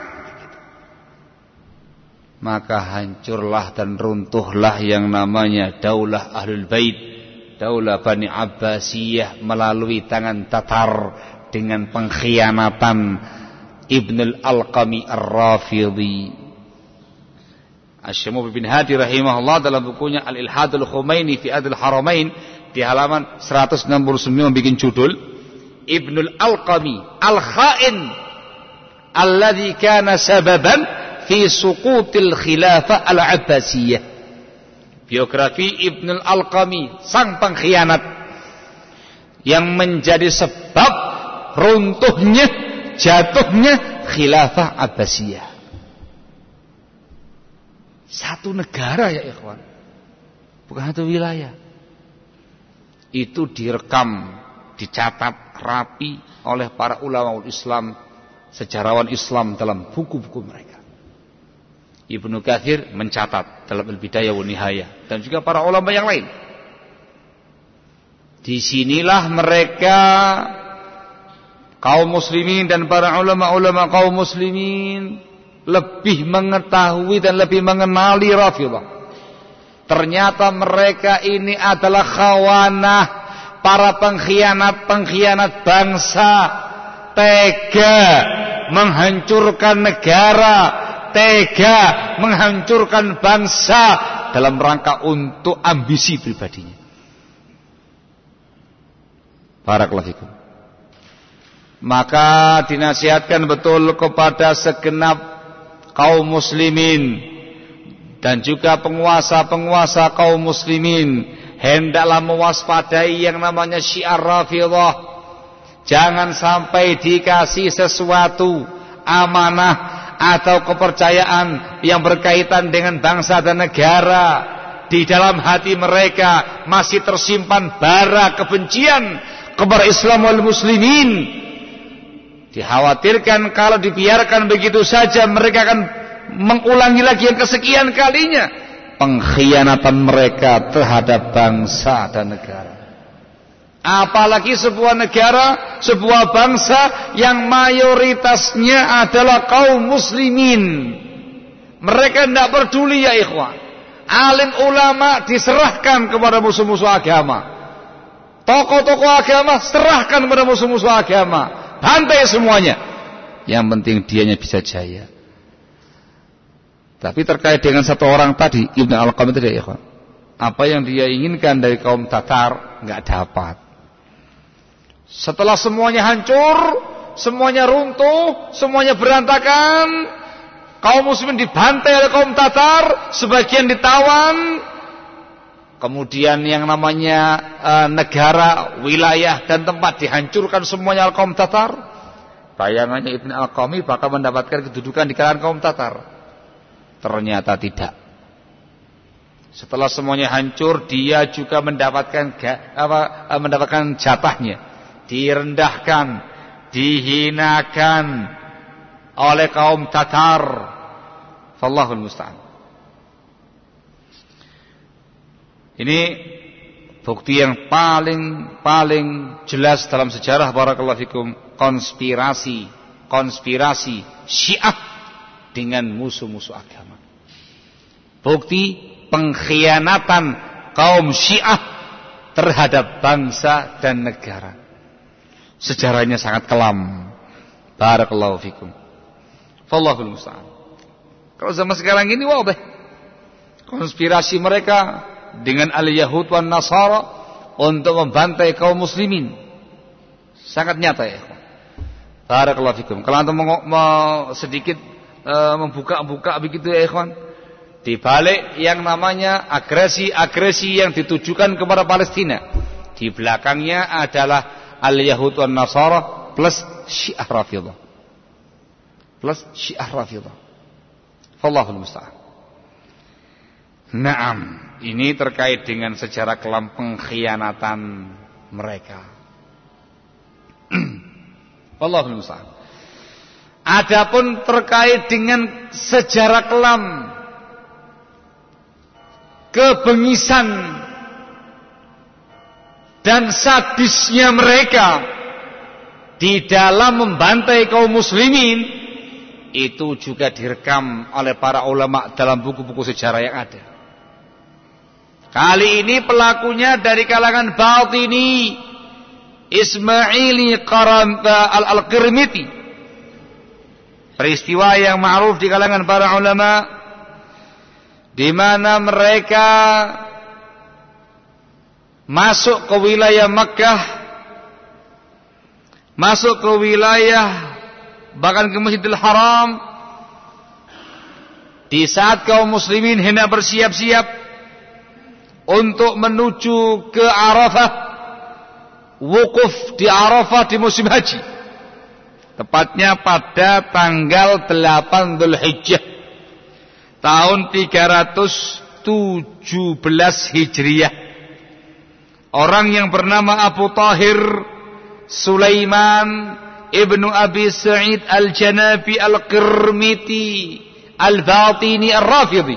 Maka hancurlah dan runtuhlah yang namanya Daulah Ahlul Bait, Daulah Bani Abbasiyah melalui tangan Tatar dengan pengkhianatan Ibnul Alqami Ar-Rafidhi. Asy-Syamubi bin Hadi rahimahullah dalam bukunya Al-Ilhadul Khumaini fi Adil Haramain di halaman 169 bikin judul Ibnul Alqami Al-Khain alladzi kana sababan fi suqutil khilafah al-Abbasiyah. Biografi Ibnul Alqami, sang pengkhianat yang menjadi sebab runtuhnya, jatuhnya khilafah Abbasiyah. Satu negara ya ikhwan, bukan satu wilayah. Itu direkam, dicatat rapi oleh para ulama Islam, sejarawan Islam dalam buku-buku mereka. Ibnu Katsir mencatat dalam Al-Bidayah wa Nihayah, dan juga para ulama yang lain. Disinilah mereka, kaum muslimin dan para ulama-ulama kaum muslimin lebih mengetahui dan lebih mengenali Rafidhah. Ternyata mereka ini adalah khawanah, para pengkhianat bangsa, tega menghancurkan negara, tega menghancurkan bangsa dalam rangka untuk ambisi pribadinya. Barakallahu fikum. Maka dinasihatkan betul kepada segenap kaum muslimin dan juga penguasa-penguasa kaum muslimin, hendaklah mewaspadai yang namanya syiar Rafidhah. Jangan sampai dikasih sesuatu amanah atau kepercayaan yang berkaitan dengan bangsa dan negara, di dalam hati mereka masih tersimpan bara kebencian kepada Islam wal muslimin. Dikhawatirkan kalau dibiarkan begitu saja, mereka akan mengulangi lagi yang kesekian kalinya pengkhianatan mereka terhadap bangsa dan negara. Apalagi sebuah negara, sebuah bangsa yang mayoritasnya adalah kaum muslimin. Mereka tidak peduli ya ikhwan. Alim ulama diserahkan kepada musuh-musuh agama. Tokoh-tokoh agama serahkan kepada musuh-musuh agama. Bantai semuanya. Yang penting dianya bisa jaya. Tapi terkait dengan satu orang tadi, Ibnu Alqami tadi, ya, apa yang dia inginkan dari kaum Tatar nggak dapat. Setelah semuanya hancur, semuanya runtuh, semuanya berantakan, kaum muslimin dibantai oleh kaum Tatar, sebagian ditawan. Kemudian yang namanya negara, wilayah dan tempat dihancurkan semuanya oleh kaum Tatar. Bayangannya Ibnu Alqami bakal mendapatkan kedudukan di kalangan kaum Tatar. Ternyata tidak. Setelah semuanya hancur, dia juga mendapatkan jatahnya, direndahkan, dihinakan oleh kaum Tatar. Wallahul musta'an. Ini bukti yang paling jelas dalam sejarah, barakallahu fikum, konspirasi Syiah dengan musuh-musuh agama. Bukti pengkhianatan kaum Syiah terhadap bangsa dan negara. Sejarahnya sangat kelam. Barakallahu fikum. Wallahul musta'an. Kalau zaman sekarang ini wadah. Konspirasi mereka dengan al-Yahud wan Nasara untuk membantai kaum muslimin sangat nyata ya. Barakallahu fikum. Kalau antum mau sedikit membuka-buka begitu ya ikhwan, di balik yang namanya agresi yang ditujukan kepada Palestina, di belakangnya adalah al-Yahud wan Nasara plus Syiah Rafidhah. Wallahul musta'an. Naam, ini terkait dengan sejarah kelam pengkhianatan mereka. Wallahul musta'an. Adapun terkait dengan sejarah kelam kebengisan dan sadisnya mereka di dalam membantai kaum muslimin, itu juga direkam oleh para ulama dalam buku-buku sejarah yang ada. Kali ini pelakunya dari kalangan Batini, Ismaili al-Qirmiti. Peristiwa yang ma'ruf di kalangan para ulama di mana mereka masuk ke wilayah Makkah, masuk ke wilayah bahkan ke Masjidil Haram di saat kaum muslimin hendak bersiap-siap untuk menuju ke Arafah, wukuf di Arafah di musim haji, tepatnya pada tanggal 8 Dzulhijjah tahun 317 Hijriah. Orang yang bernama Abu Tahir Sulaiman ibnu Abi Sa'id al-Janabi al-Qirmiti al-Batini al-Rafidhi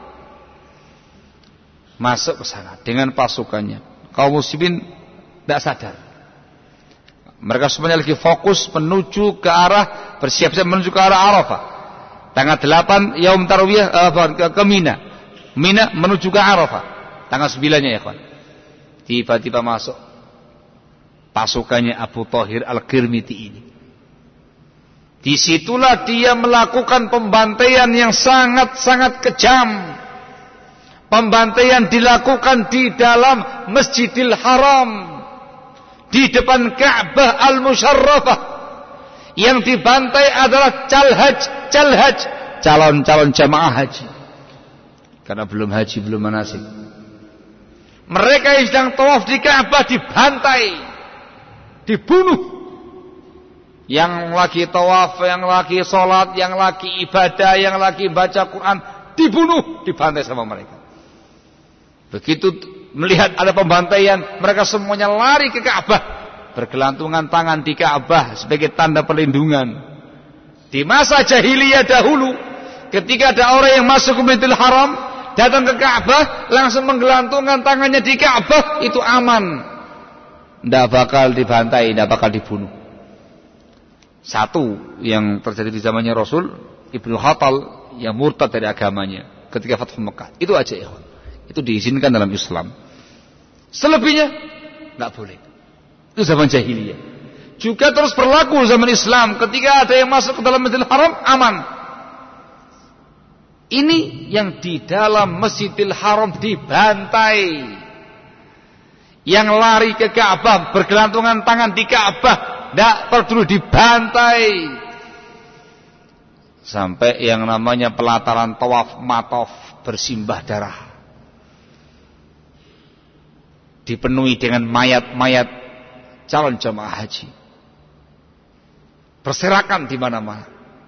masuk ke sana dengan pasukannya. Kaum muslimin tidak sadar. Mereka semuanya lagi fokus menuju ke arah, bersiap-siap menuju ke arah Arafah. Tanggal 8 Yaum Tarwiyah ke Mina. Mina menuju ke Arafah. Tanggal 9-nya ya kawan. Tiba-tiba masuk pasukannya Abu Tahir Al-Qirmiti ini. Disitulah dia melakukan pembantaian yang sangat-sangat kejam. Pembantaian dilakukan di dalam Masjidil Haram, di depan Ka'bah Al-Musyarrafah. Yang dibantai adalah calhaj, calon-calon jamaah haji. Karena belum haji, belum manasik. Mereka yang sedang tawaf di Ka'bah dibantai, dibunuh. Yang lagi tawaf, yang lagi sholat, yang lagi ibadah, yang lagi baca Quran, dibunuh, dibantai sama mereka. Begitu melihat ada pembantaian, mereka semuanya lari ke Ka'bah, bergelantungan tangan di Ka'bah sebagai tanda perlindungan. Di masa jahiliyah dahulu, ketika ada orang yang masuk ke Masjidil Haram, datang ke Ka'bah, langsung menggelantungkan tangannya di Ka'bah, itu aman, tidak bakal dibantai, tidak bakal dibunuh. Satu yang terjadi di zamannya Rasul, Ibnu Khattal yang murtad dari agamanya ketika Fathu Mekah, itu aja ya. Itu diizinkan dalam Islam. Selebihnya nggak boleh. Itu zaman jahiliyah. Juga terus berlaku zaman Islam. Ketika ada yang masuk ke dalam Masjidil Haram, aman. Ini yang di dalam Masjidil Haram dibantai. Yang lari ke Ka'bah, bergelantungan tangan di Ka'bah, tidak perlu dibantai. Sampai yang namanya pelataran tawaf matof bersimbah darah, dipenuhi dengan mayat-mayat calon jamaah haji, berserakan di mana-mana.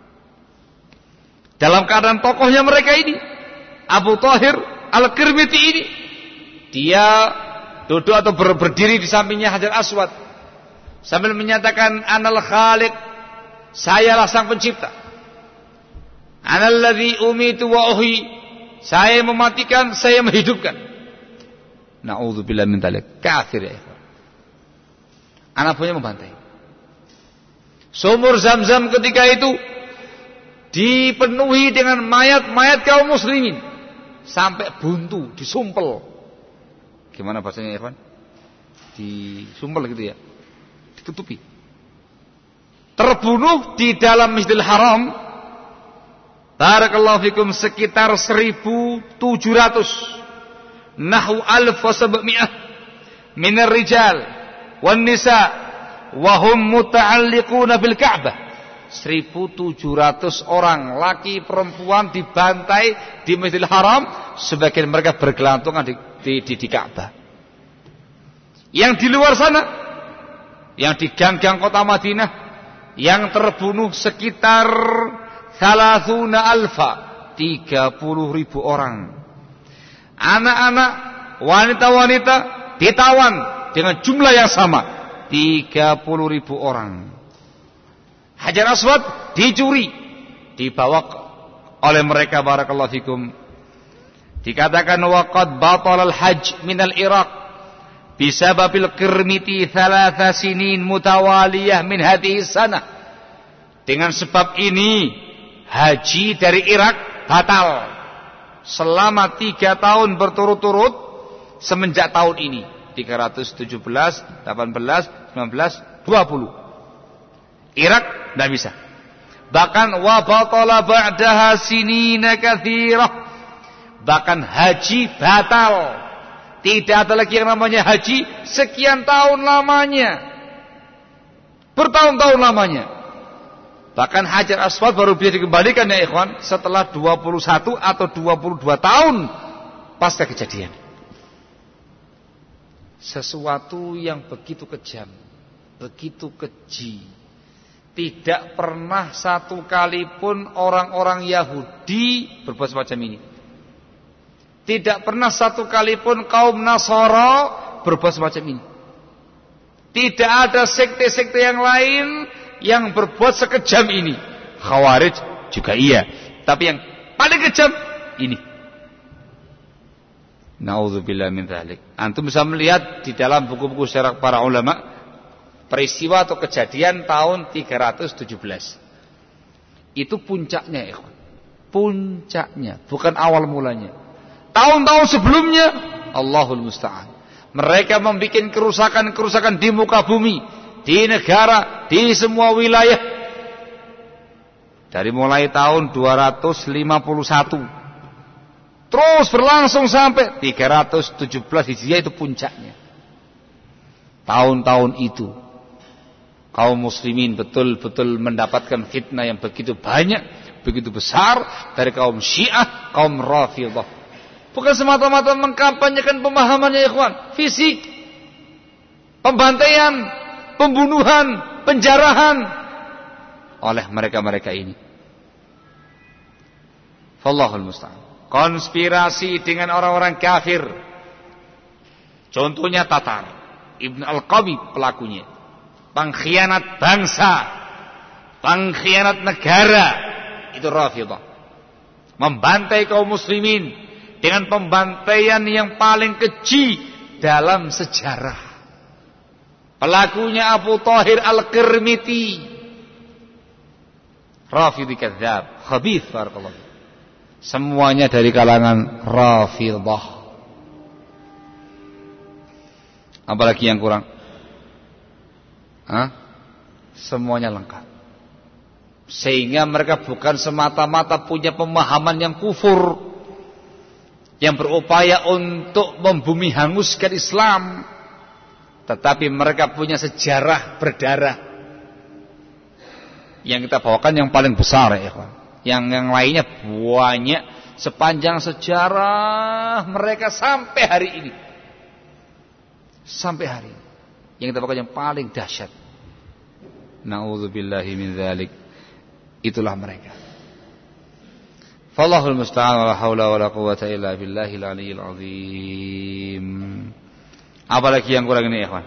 Dalam keadaan tokohnya mereka ini, Abu Tahir Al-Qirmiti ini, dia duduk atau berdiri di sampingnya Hajar Aswad sambil menyatakan Anal Khaliq, sayalah sang pencipta. Anal ladzi umitu wa uhyi, saya mematikan, saya menghidupkan. Na'udzubillah min dzalik. Kafir ya ikhwan. Anak buahnya membantai. Sumur Zam-Zam ketika itu dipenuhi dengan mayat-mayat kaum muslimin sampai buntu, disumpel. Gimana bahasanya ya ikhwan? Disumpel gitu ya. Ditutupi. Terbunuh di dalam Masjidil Haram, barakallahu fikum, sekitar 1.700, nahu 1,700 minar rijal wan nisa wa hum muta'alliquna bil Ka'bah. 1.700 orang laki perempuan dibantai di Masjidil Haram, sebagian mereka bergelantungan di Ka'bah. Yang di luar sana, yang di gang-gang kota Madinah, yang terbunuh sekitar 30.000 orang. Anak-anak, wanita-wanita ditawan dengan jumlah yang sama, 30.000 orang. Hajar Aswad dicuri, dibawa oleh mereka, barakallahu fikum. Dikatakan waqad batalal hajj minal Iraq bisababil Qirmiti 3 sinin mutawaliyah min hadhihi sanah. Dengan sebab ini haji dari Irak batal selama 3 tahun berturut-turut semenjak tahun ini, 317, 18, 19, 20. Irak tidak bisa. Bahkan wa batala ba'daha sinina katsirah, Bahkan haji batal. Tidak ada lagi yang namanya haji sekian tahun lamanya. Bertahun-tahun lamanya. Bahkan Hajar Aswad baru bisa dikembalikan ya ikhwan setelah 21 atau 22 tahun pasca kejadian. Sesuatu yang begitu kejam, begitu keji. Tidak pernah satu kali pun orang-orang Yahudi berbuat semacam ini. Tidak pernah satu kali pun kaum Nasara berbuat semacam ini. Tidak ada sekte-sekte yang lain yang berbuat sekejam ini. Khawarij juga iya, tapi yang paling kejam ini. Nauzubillah min dzalik. Antum bisa melihat di dalam buku-buku syarah para ulama peristiwa atau kejadian tahun 317. Itu puncaknya, ikhwan. Puncaknya, bukan awal mulanya. Tahun-tahun sebelumnya, Allahul Musta'an. Mereka membuat kerusakan-kerusakan di muka bumi, di negara, di semua wilayah. Dari mulai tahun 251 terus berlangsung sampai 317 Hijriah, itu puncaknya. Tahun-tahun itu kaum muslimin betul-betul mendapatkan fitnah yang begitu banyak, begitu besar dari kaum Syiah, kaum Rafidhah. Bukan semata-mata mengkampanyekan pemahamannya ikhwan, fisik, pembantaian, pembunuhan, penjarahan oleh mereka-mereka ini. Wallahul musta'an. Konspirasi dengan orang-orang kafir. Contohnya Tatar, Ibn Al-Qabi pelakunya. Pengkhianat bangsa, pengkhianat negara, itu Rafidhah. Membantai kaum muslimin dengan pembantaian yang paling keji dalam sejarah. Pelakunya Abu Thahir Al-Qirmiti, Rafidhi kadzdzab, khabith, barakallahu. Semuanya dari kalangan Rafidhah. Apalagi yang kurang? Semuanya lengkap. Sehingga mereka bukan semata-mata punya pemahaman yang kufur, yang berupaya untuk membumi hanguskan Islam, tetapi mereka punya sejarah berdarah yang kita bawakan yang paling besar ya ikhwan. Yang lainnya banyak sepanjang sejarah mereka sampai hari ini. Sampai hari ini. Yang kita bawakan yang paling dahsyat. Na'udzubillahi min dzalik. Itulah mereka. Fallahul musta'an, la haula wala quwwata illa billahil aliyyil azim. Apalagi yang kurang ini, ikhwan?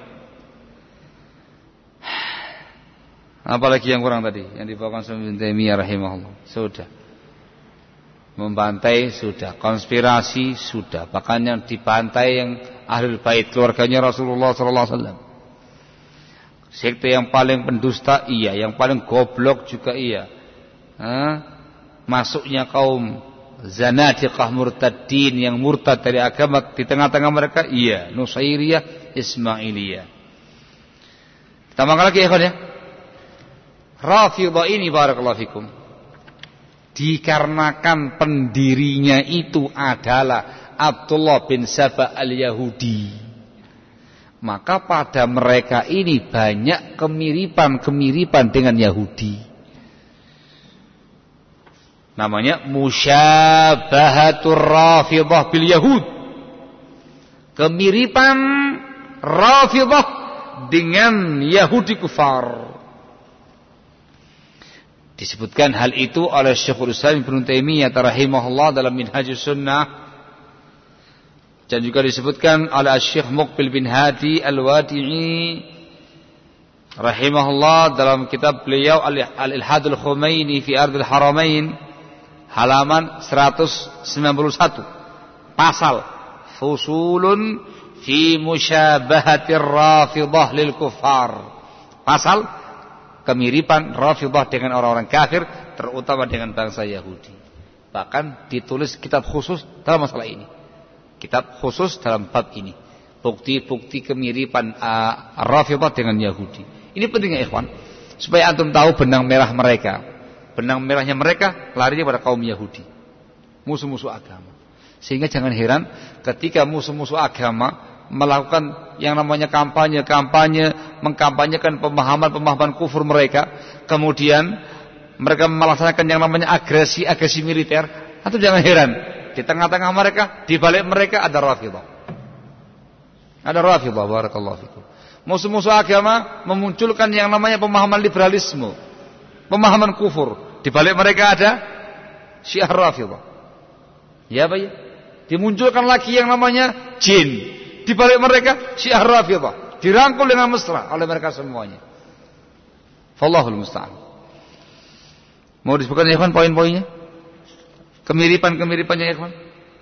Apalagi yang kurang tadi yang dibawakan Ibnu Taimiyah rahimahullah? Sudah. Membantai sudah, konspirasi sudah, bahkan yang dibantai yang Ahlul Bait, keluarganya Rasulullah sallallahu alaihi wasallam. Sekte yang paling pendusta iya, yang paling goblok juga iya. Masuknya kaum zanadiqah murtadin yang murtad dari agama di tengah-tengah mereka, iya, Nusairiyah, Ismailiyah. Tambah lagi ya, ya. Rafidhah ini barakallahu fikum, dikarenakan pendirinya itu adalah Abdullah bin Saba al-Yahudi, maka pada mereka ini banyak kemiripan-kemiripan dengan Yahudi. Namanya musyabahatur Rafidhah bil Yahud. Kemiripan Rafidhah dengan Yahudi kufar. Disebutkan hal itu oleh Syekhul Islam Ibnu Taimiyah rahimahullah dalam Minhajus Sunnah, dan juga disebutkan oleh Syekh Muqbil bin Hadi Al-Wadi'i rahimahullah dalam kitab beliau Al-Ilhadul Khumaini fi Ardil Haramain, halaman 191, pasal Fusulun fi musyabahatir Rafidhah lil kufar. Pasal kemiripan Rafidhah dengan orang-orang kafir, terutama dengan bangsa Yahudi. Bahkan ditulis kitab khusus dalam masalah ini. Kitab khusus dalam bab ini. Bukti-bukti kemiripan Rafidhah dengan Yahudi. Ini pentingnya ikhwan, supaya antum tahu benang merah mereka. Benang merahnya mereka larinya pada kaum Yahudi, musuh-musuh agama. Sehingga jangan heran ketika musuh-musuh agama melakukan yang namanya kampanye, mengkampanyekan pemahaman kufur mereka, kemudian mereka melaksanakan yang namanya agresi militer. Atau jangan heran, di tengah-tengah mereka, di balik mereka ada Rafidhah. Ada Rafidhah, barakallahu fikum. Musuh-musuh agama memunculkan yang namanya pemahaman liberalisme, pemahaman kufur. Di balik mereka ada Syiah Rafidhah. Ya, Pak ya. Dimunculkan lagi yang namanya jin. Di balik mereka Syiah Rafidhah, dirangkul dengan mesra oleh mereka semuanya. Wallahul musta'an. Mau disebutkan ya ikhwan poin-poinnya? Kemiripan-kemiripannya ya ikhwan?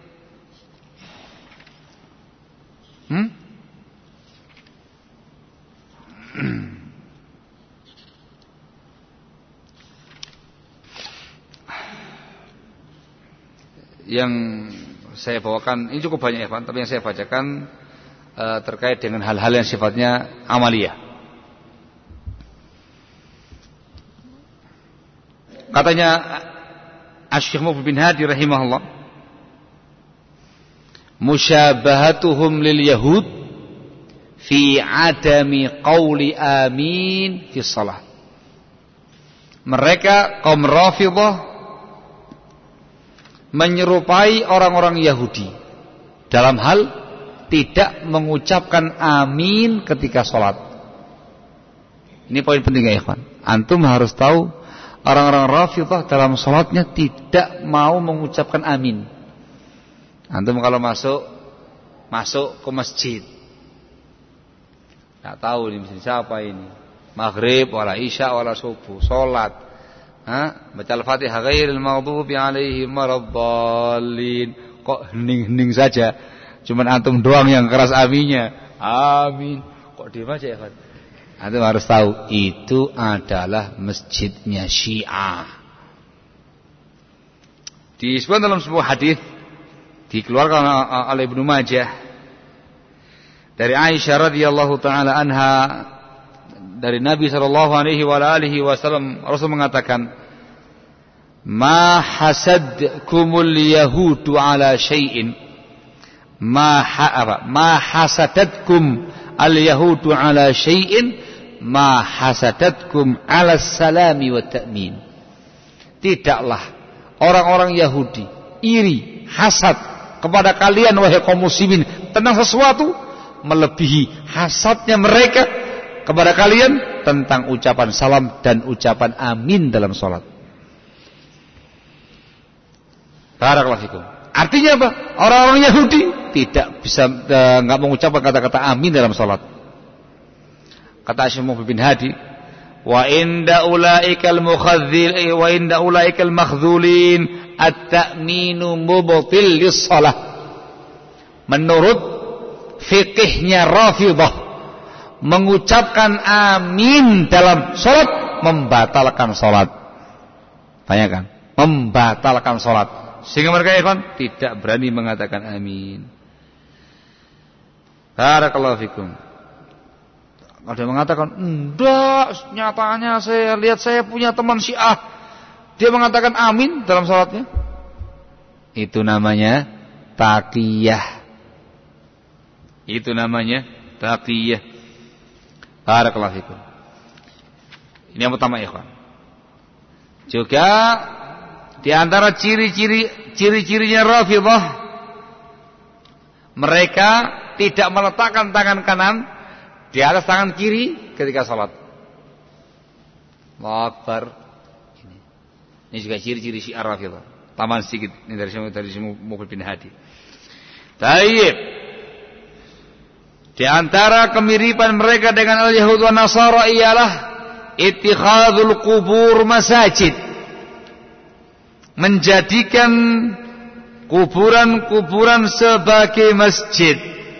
Yang saya bawakan ini cukup banyak ya Pak, tapi yang saya bacakan terkait dengan hal-hal yang sifatnya amaliyah. Katanya Asy-Syaikh Muqbil bin Hadi rahimahullah, musyabahatuhum lil yahud fi adami qauli amin fi shalah. Mereka kaum Rafidhah menyerupai orang-orang Yahudi dalam hal tidak mengucapkan amin ketika sholat. Ini poin penting ya ikhwan. Antum harus tahu orang-orang Rafidhah dalam sholatnya tidak mau mengucapkan amin. Antum kalau masuk ke masjid, nggak tahu ini masjid siapa ini, maghrib wala isya wala subuh, sholat, baca al-fatihah ghairil maghdubi alaihim waladdallin, kok hening-hening saja. Cuman antum doang yang keras aminnya. Amin. Kok diam aja ya, Pak? Antum harus tahu itu adalah masjidnya Syiah. Disebutkan dalam sebuah hadis dikeluarkan oleh Ibnu Majah dari Aisyah radhiyallahu taala anha, dari Nabi sallallahu alaihi wasallam, Rasul mengatakan, "Ma hasadkumul yahudu ala syai'in ma hasadatkum al-yahudu ala syai'in ma hasadatkum ala salami wa ta'min." Tidaklah orang-orang Yahudi iri, hasad kepada kalian wahai kaum muslimin tentang sesuatu melebihi hasadnya mereka kepada kalian tentang ucapan salam dan ucapan amin dalam salat. Barakallahu fikum. Artinya apa? Orang-orang Yahudi tidak bisa enggak mengucapkan kata-kata amin dalam salat. Kata Asy-Syaikh Muqbil bin Hadi, wa inda ulaikal mukhadzil wa inda ulaikal makhdhulin at-ta'minu mubtil lis-shalah. Menurut fikihnya Rafidhah, mengucapkan amin dalam salat membatalkan salat. Tanyakan, membatalkan salat. Sehingga mereka ikhwan tidak berani mengatakan amin. Barakallahu fikum. Ada yang mengatakan, enggak, nyatanya saya lihat saya punya teman Syiah, dia mengatakan amin dalam salatnya. Itu namanya taqiyah. Itu namanya taqiyah. Barakallahu fikum. Ini yang pertama ikhwan. Juga di antara ciri-cirinya Rafidhah, mereka tidak meletakkan tangan kanan di atas tangan kiri ketika salat. Allahu Akbar. Ini juga ciri-ciri Syiah Rafidhah. Tambahan sedikit ini dari Muqbil bin Hadi. Tayyib. Di antara kemiripan mereka dengan al-Yahud wa Nasara ialah ittikhadzul qubur masajid. Menjadikan kuburan-kuburan sebagai masjid.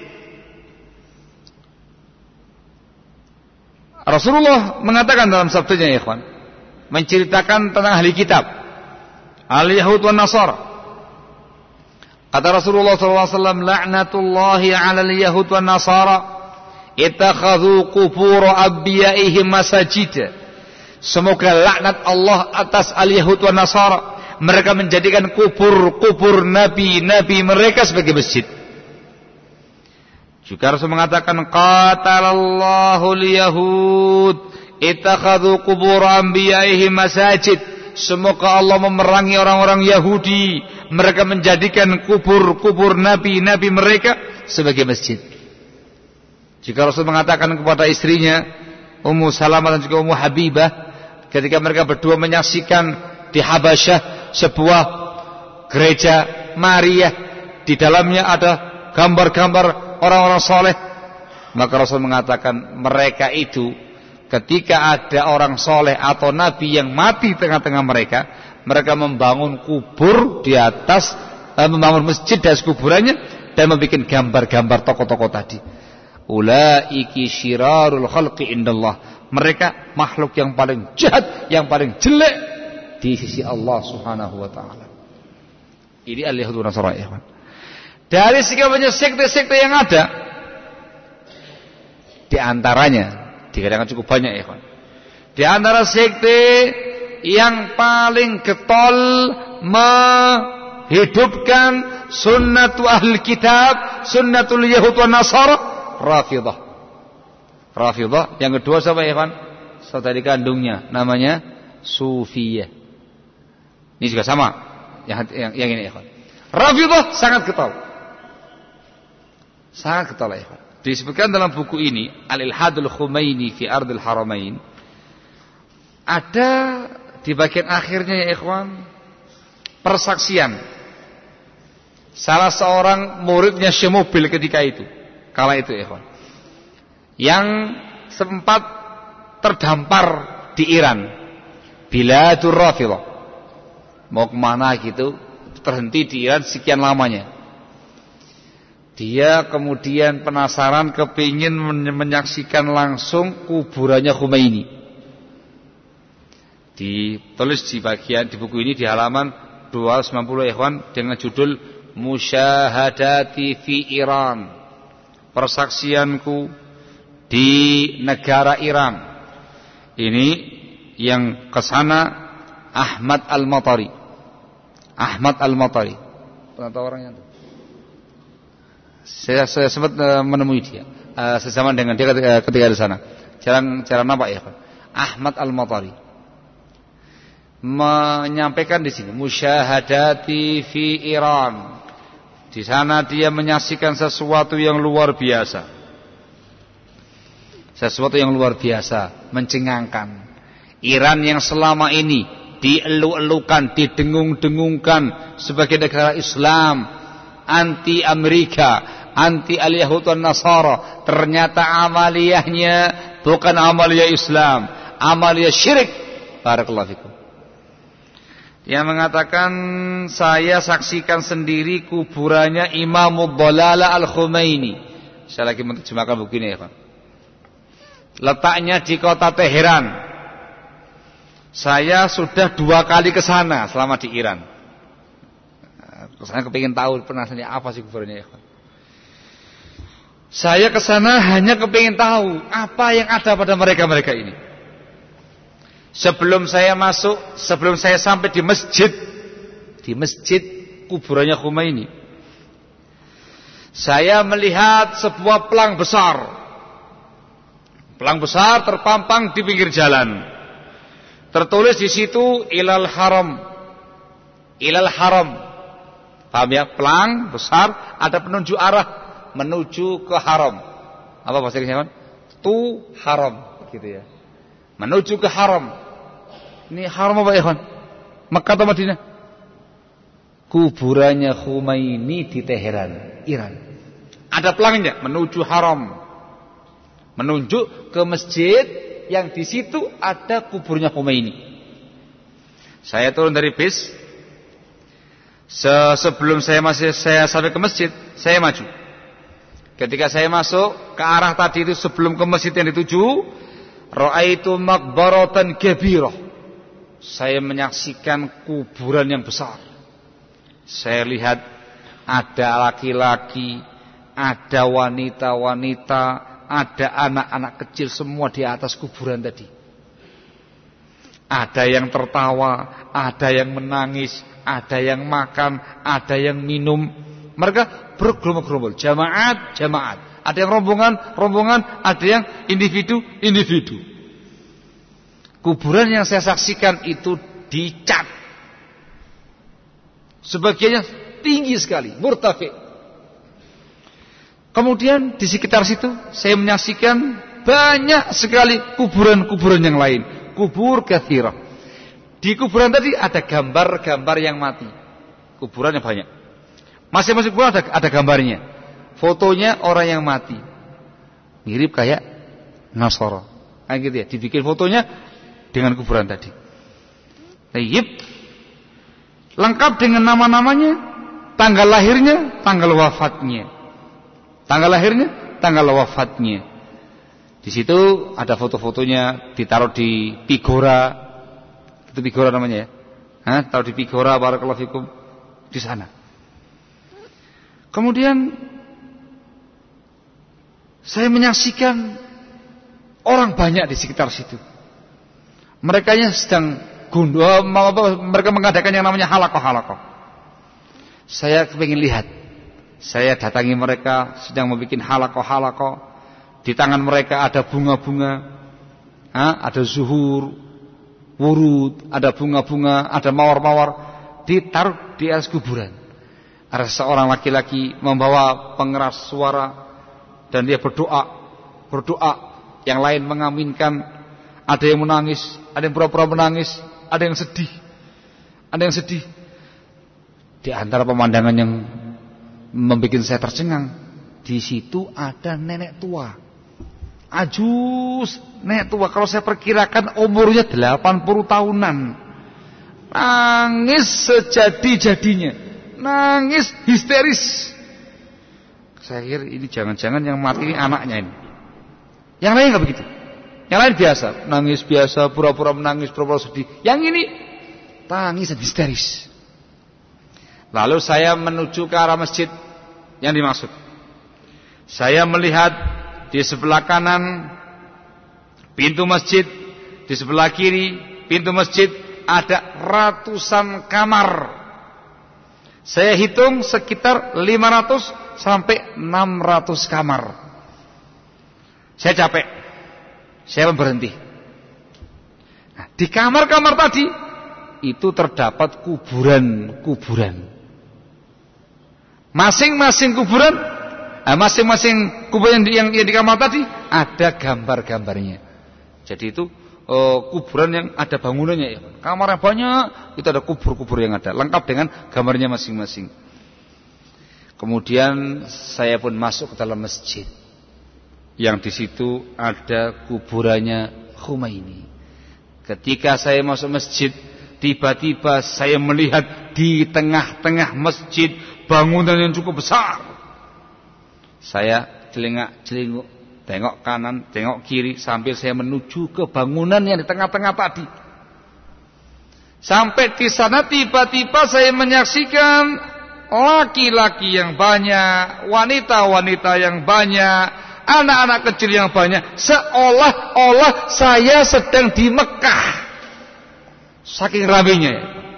Rasulullah mengatakan dalam sabdanya ya ikhwan, menceritakan tentang ahli kitab, al-Yahud wa Nasara. Kata Rasulullah SAW, la'natullahi 'alal yahud wa Nasara ittakhadhu qubur anbiya'ihim masajid. Semoga laknat Allah atas al-Yahud wa Nasara. mereka menjadikan kubur nabi-nabi mereka sebagai masjid. Juga Rasul mengatakan qatalallahu al-yahud ittakhadhu qubur anbiya'ihim masajid. Semoga Allah memerangi orang-orang Yahudi, mereka menjadikan kubur nabi-nabi mereka sebagai masjid. Jika Rasul mengatakan kepada istrinya Ummu Salamah dan juga Ummu Habibah, ketika mereka berdua menyaksikan di Habasyah sebuah gereja Maria, di dalamnya ada gambar-gambar orang-orang soleh, maka Rasul mengatakan mereka itu ketika ada orang soleh atau nabi yang mati tengah-tengah mereka, mereka membangun kubur di atas, membangun masjid di atas kuburannya dan membuat gambar-gambar tokoh-tokoh tadi. Ulaiki syirarul khalqi indallah. Mereka makhluk yang paling jahat, yang paling jelek di sisi Allah Subhanahu wa taala. Ini al-Yahud wa Nasara, ya. Dari sekian banyak sekte-sekte yang ada, di antaranya dikatakan cukup banyak, ya. Di antara sekte yang paling getol menghidupkan sunnatu ahli kitab, sunnatul Yahud wa Nasara, Rafidah. Rafidah. Yang kedua siapa, ya, saudari kandungnya namanya Sufiyah. Ini juga sama. Yang ini, ya. Rafidah sangat getol. Sangat getol, ya. Disebutkan dalam buku ini Al-Ilhadul Khumaini fi Ardil Haramain, ada di bagian akhirnya, ya ikhwan, persaksian salah seorang muridnya Syekh Mubil ketika itu, kala itu, ya ikhwan, yang sempat terdampar di Iran, Biladur Rafidah, mau kemana gitu, terhenti di Iran sekian lamanya. Dia kemudian penasaran, kepingin menyaksikan langsung kuburannya Khomeini. Ditulis di bagian di buku ini di halaman 290, ikhwan, dengan judul Musyahadati fi Iran, persaksianku di negara Iran. Ini yang kesana Ahmad Al-Matari. Ahmad Al-Matari, pernah tahu orangnya itu? Saya sempat menemui dia sezaman dengan dia ketika di sana. Jarang nampak, ya. Ahmad Al-Matari menyampaikan di sini musyahadati fi Iran. Di sana dia menyaksikan sesuatu yang luar biasa. Sesuatu yang luar biasa, mencengangkan. Iran yang selama ini dielu-elukan, didengung-dengungkan sebagai negara Islam, anti Amerika, anti al-Yahud dan Nasara, ternyata amaliyahnya bukan amaliyah Islam, amaliyah syirik. Barakallahu fikum. Yang mengatakan, saya saksikan sendiri kuburannya Imamud Dhalala Al-Khomeini. Saya lagi menerjemahkan buku ini, ya. Letaknya di kota Teheran. Saya sudah 2 kali ke sana selama di Iran. Saya kepingin tahu penasarannya apa sih kuburannya, ya. Saya ke sana hanya kepingin tahu apa yang ada pada mereka ini. Sebelum saya sampai di masjid kuburannya Khomeini, saya melihat sebuah pelang besar terpampang di pinggir jalan. Tertulis di situ ilal haram. Paham ya? Pelang besar, ada penunjuk arah menuju ke haram. Apa bahasa Inggrisnya, Tu haram, gitu ya. Menuju ke haram. Ini haram apa, ikhwan? Makkah atau Madinah? Kuburannya Khomeini di Teheran, Iran. Ada pelangnya menuju haram, menunjuk ke masjid yang di situ ada kuburnya Khomeini. Saya turun dari bis. Sebelum saya sampai ke masjid, saya maju. Ketika saya masuk ke arah tadi itu, sebelum ke masjid yang dituju, ra'aitu maqbaratan kabirah. Saya menyaksikan kuburan yang besar. Saya lihat ada laki-laki, ada wanita-wanita, ada anak-anak kecil, semua di atas kuburan tadi. Ada yang tertawa, ada yang menangis, ada yang makan, ada yang minum. Mereka bergerombol-gerombol, jamaat. Ada yang rombongan, ada yang individu. Kuburan yang saya saksikan itu dicat. Sebagiannya tinggi sekali, murtafi. Kemudian di sekitar situ saya menyaksikan banyak sekali kuburan-kuburan yang lain. Kubur katsirah. Di kuburan tadi ada gambar-gambar yang mati. Kuburannya banyak. Masing-masing kuburan ada gambarnya. Fotonya orang yang mati. Mirip kayak Nasara. Kayak gitu ya. Dibikin fotonya dengan kuburan tadi. Tayyib. Lengkap dengan nama-namanya, tanggal lahirnya, tanggal wafatnya. Tanggal lahirnya, tanggal wafatnya. Di situ ada foto-fotonya ditaruh di Pigora. Itu Pigora namanya ya. Taruh di Pigora, barakallahu fikum, di sana. Kemudian saya menyaksikan orang banyak di sekitar situ. Mereka sedang mereka mengadakan yang namanya halakoh. Saya kepingin lihat. Saya datangi mereka sedang membuat halakoh. Di tangan mereka ada bunga-bunga, ada zuhur, wurud, ada bunga-bunga, ada mawar-mawar, ditaruh di atas kuburan. Ada seorang laki-laki membawa pengeras suara dan dia berdoa. Yang lain mengaminkan. Ada yang menangis, ada yang pura-pura menangis, ada yang sedih. Di antara pemandangan yang membuat saya tercengang, di situ ada nenek tua. Ajus, nenek tua. Kalau saya perkirakan umurnya 80 tahunan. Nangis sejadi-jadinya. Nangis histeris. Saya kira ini jangan-jangan yang mati ini anaknya ini. Yang lain enggak begitu. Yang lain biasa, nangis biasa, pura-pura menangis, pura-pura sedih. Yang ini tangis dan histeris. Lalu saya menuju ke arah masjid yang dimaksud. Saya melihat di sebelah kanan pintu masjid, di sebelah kiri pintu masjid ada ratusan kamar. Saya hitung sekitar 500 sampai 600 kamar. Saya capek. Saya berhenti. Nah, di kamar-kamar tadi itu terdapat kuburan-kuburan. Masing-masing kuburan yang di kamar tadi ada gambar-gambarnya. Jadi itu kuburan yang ada bangunannya ya. Kamarnya banyak, itu ada kubur-kubur yang ada, lengkap dengan gambarnya masing-masing. Kemudian saya pun masuk ke dalam masjid. Yang di situ ada kuburannya Khomeini. Ketika saya masuk masjid, tiba-tiba saya melihat di tengah-tengah masjid bangunan yang cukup besar. Saya celingak-celinguk, tengok kanan, tengok kiri sambil saya menuju ke bangunan yang di tengah-tengah tadi. Sampai di sana tiba-tiba saya menyaksikan laki-laki yang banyak, wanita-wanita yang banyak, anak-anak kecil yang banyak, seolah-olah saya sedang di Mekah. Saking ramainya.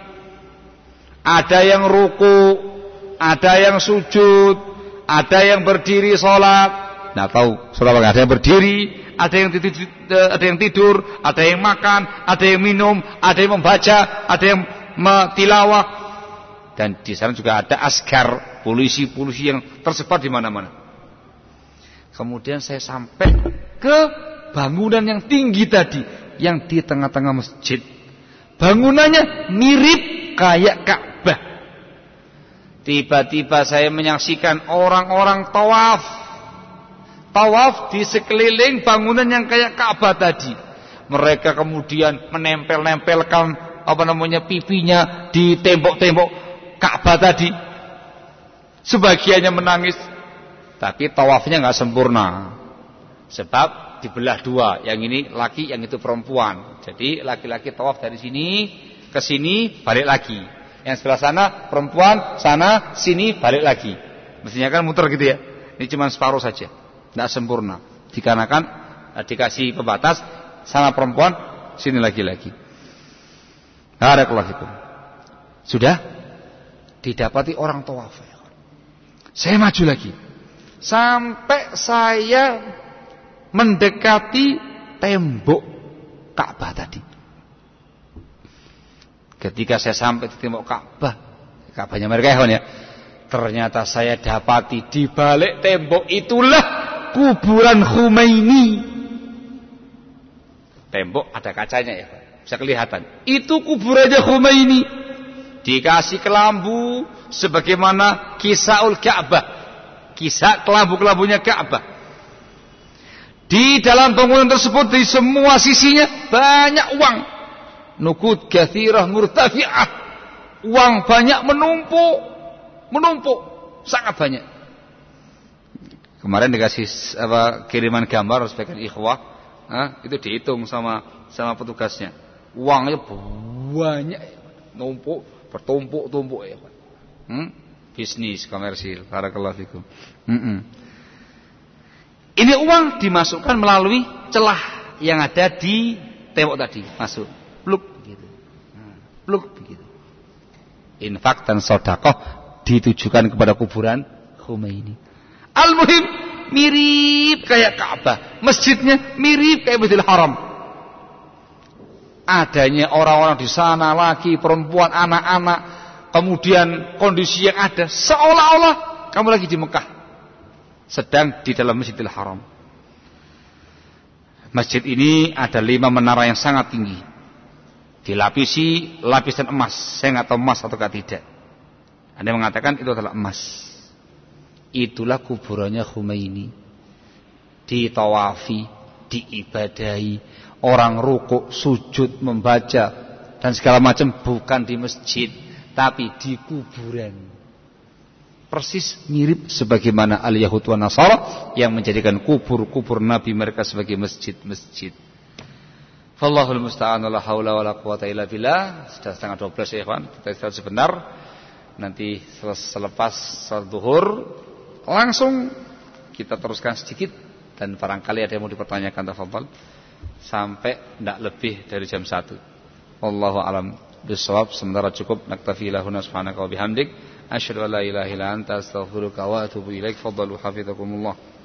Ada yang ruku, ada yang sujud, ada yang berdiri sholat. Nggak tahu sholat apa, ada yang berdiri, ada yang tidur, ada yang makan, ada yang minum, ada yang membaca, ada yang tilawah. Dan di sana juga ada askar, polisi-polisi yang tersebar di mana-mana. Kemudian saya sampai ke bangunan yang tinggi tadi, yang di tengah-tengah masjid. Bangunannya mirip kayak Ka'bah. Tiba-tiba saya menyaksikan orang-orang tawaf. Tawaf di sekeliling bangunan yang kayak Ka'bah tadi. Mereka kemudian menempel-nempelkan pipinya di tembok-tembok Ka'bah tadi. Sebagiannya menangis. Tapi tawafnya nggak sempurna, sebab dibelah dua, yang ini laki, yang itu perempuan. Jadi laki-laki tawaf dari sini ke sini balik lagi, yang sebelah sana perempuan, sana sini balik lagi. Mestinya kan muter gitu ya. Ini cuma separuh saja, nggak sempurna. Dikarenakan dikasih pembatas, sana perempuan, sini laki-laki. Barakallahu fikum. Sudah didapati orang tawaf. Saya maju lagi sampai saya mendekati tembok Ka'bah tadi. Ketika saya sampai di tembok Ka'bahnya mereka ya, ternyata saya dapati di balik tembok itulah kuburan Khomeini. Tembok ada kacanya ya, bisa kelihatan. Itu kuburannya Khomeini. Dikasih kelambu sebagaimana Kisaul Ka'bah. Kisah kelambu-kelambunya Ka'bah. Di dalam bangunan tersebut di semua sisinya banyak uang. Nukud katsirah murtafi'ah. Uang banyak menumpuk, sangat banyak. Kemarin dikasih kiriman gambar sebagian ikhwah, itu dihitung sama petugasnya. Uangnya banyak, bertumpuk ya. Bisnis komersil. Barakallahu fikum. Ini uang dimasukkan melalui celah yang ada di tembok tadi, masuk. Pluk gitu. Pluk begitu. Infak dan sedekah ditujukan kepada kuburan Khomeini. Al-muhim mirip kayak Ka'bah, masjidnya mirip kayak Masjidil Haram. Adanya orang-orang di sana, laki, perempuan, anak-anak, kemudian kondisi yang ada seolah-olah kamu lagi di Mekah, sedang di dalam Masjidil Haram. Masjid ini ada 5 menara yang sangat tinggi, dilapisi lapisan emas. Saya nggak tahu emas atau tidak. Ada yang mengatakan itu adalah emas. Itulah kuburannya Khomeini. Ditawafi, diibadahi, orang rukuk, sujud, membaca dan segala macam, bukan di masjid tapi di kuburan. Persis mirip sebagaimana al-Yahud wa Nasara yang menjadikan kubur-kubur Nabi mereka sebagai masjid-masjid. Wallahul musta'an, la haula wala quwata illa billah. Sudah setengah 12 ya ikhwan. Kita istirahat sebentar. Nanti selepas salat zuhur langsung kita teruskan sedikit, dan barangkali ada yang mau dipertanyakan, tafadhal, sampai tidak lebih dari jam 1. Wallahu alam bisawab. Sementara cukup. Naktafi lahuna subhanaka wa bihamdik, asyhadu an la ilaha illa anta, astaghfiruka wa atubu ilaik. Fadhalu hafizakumullah.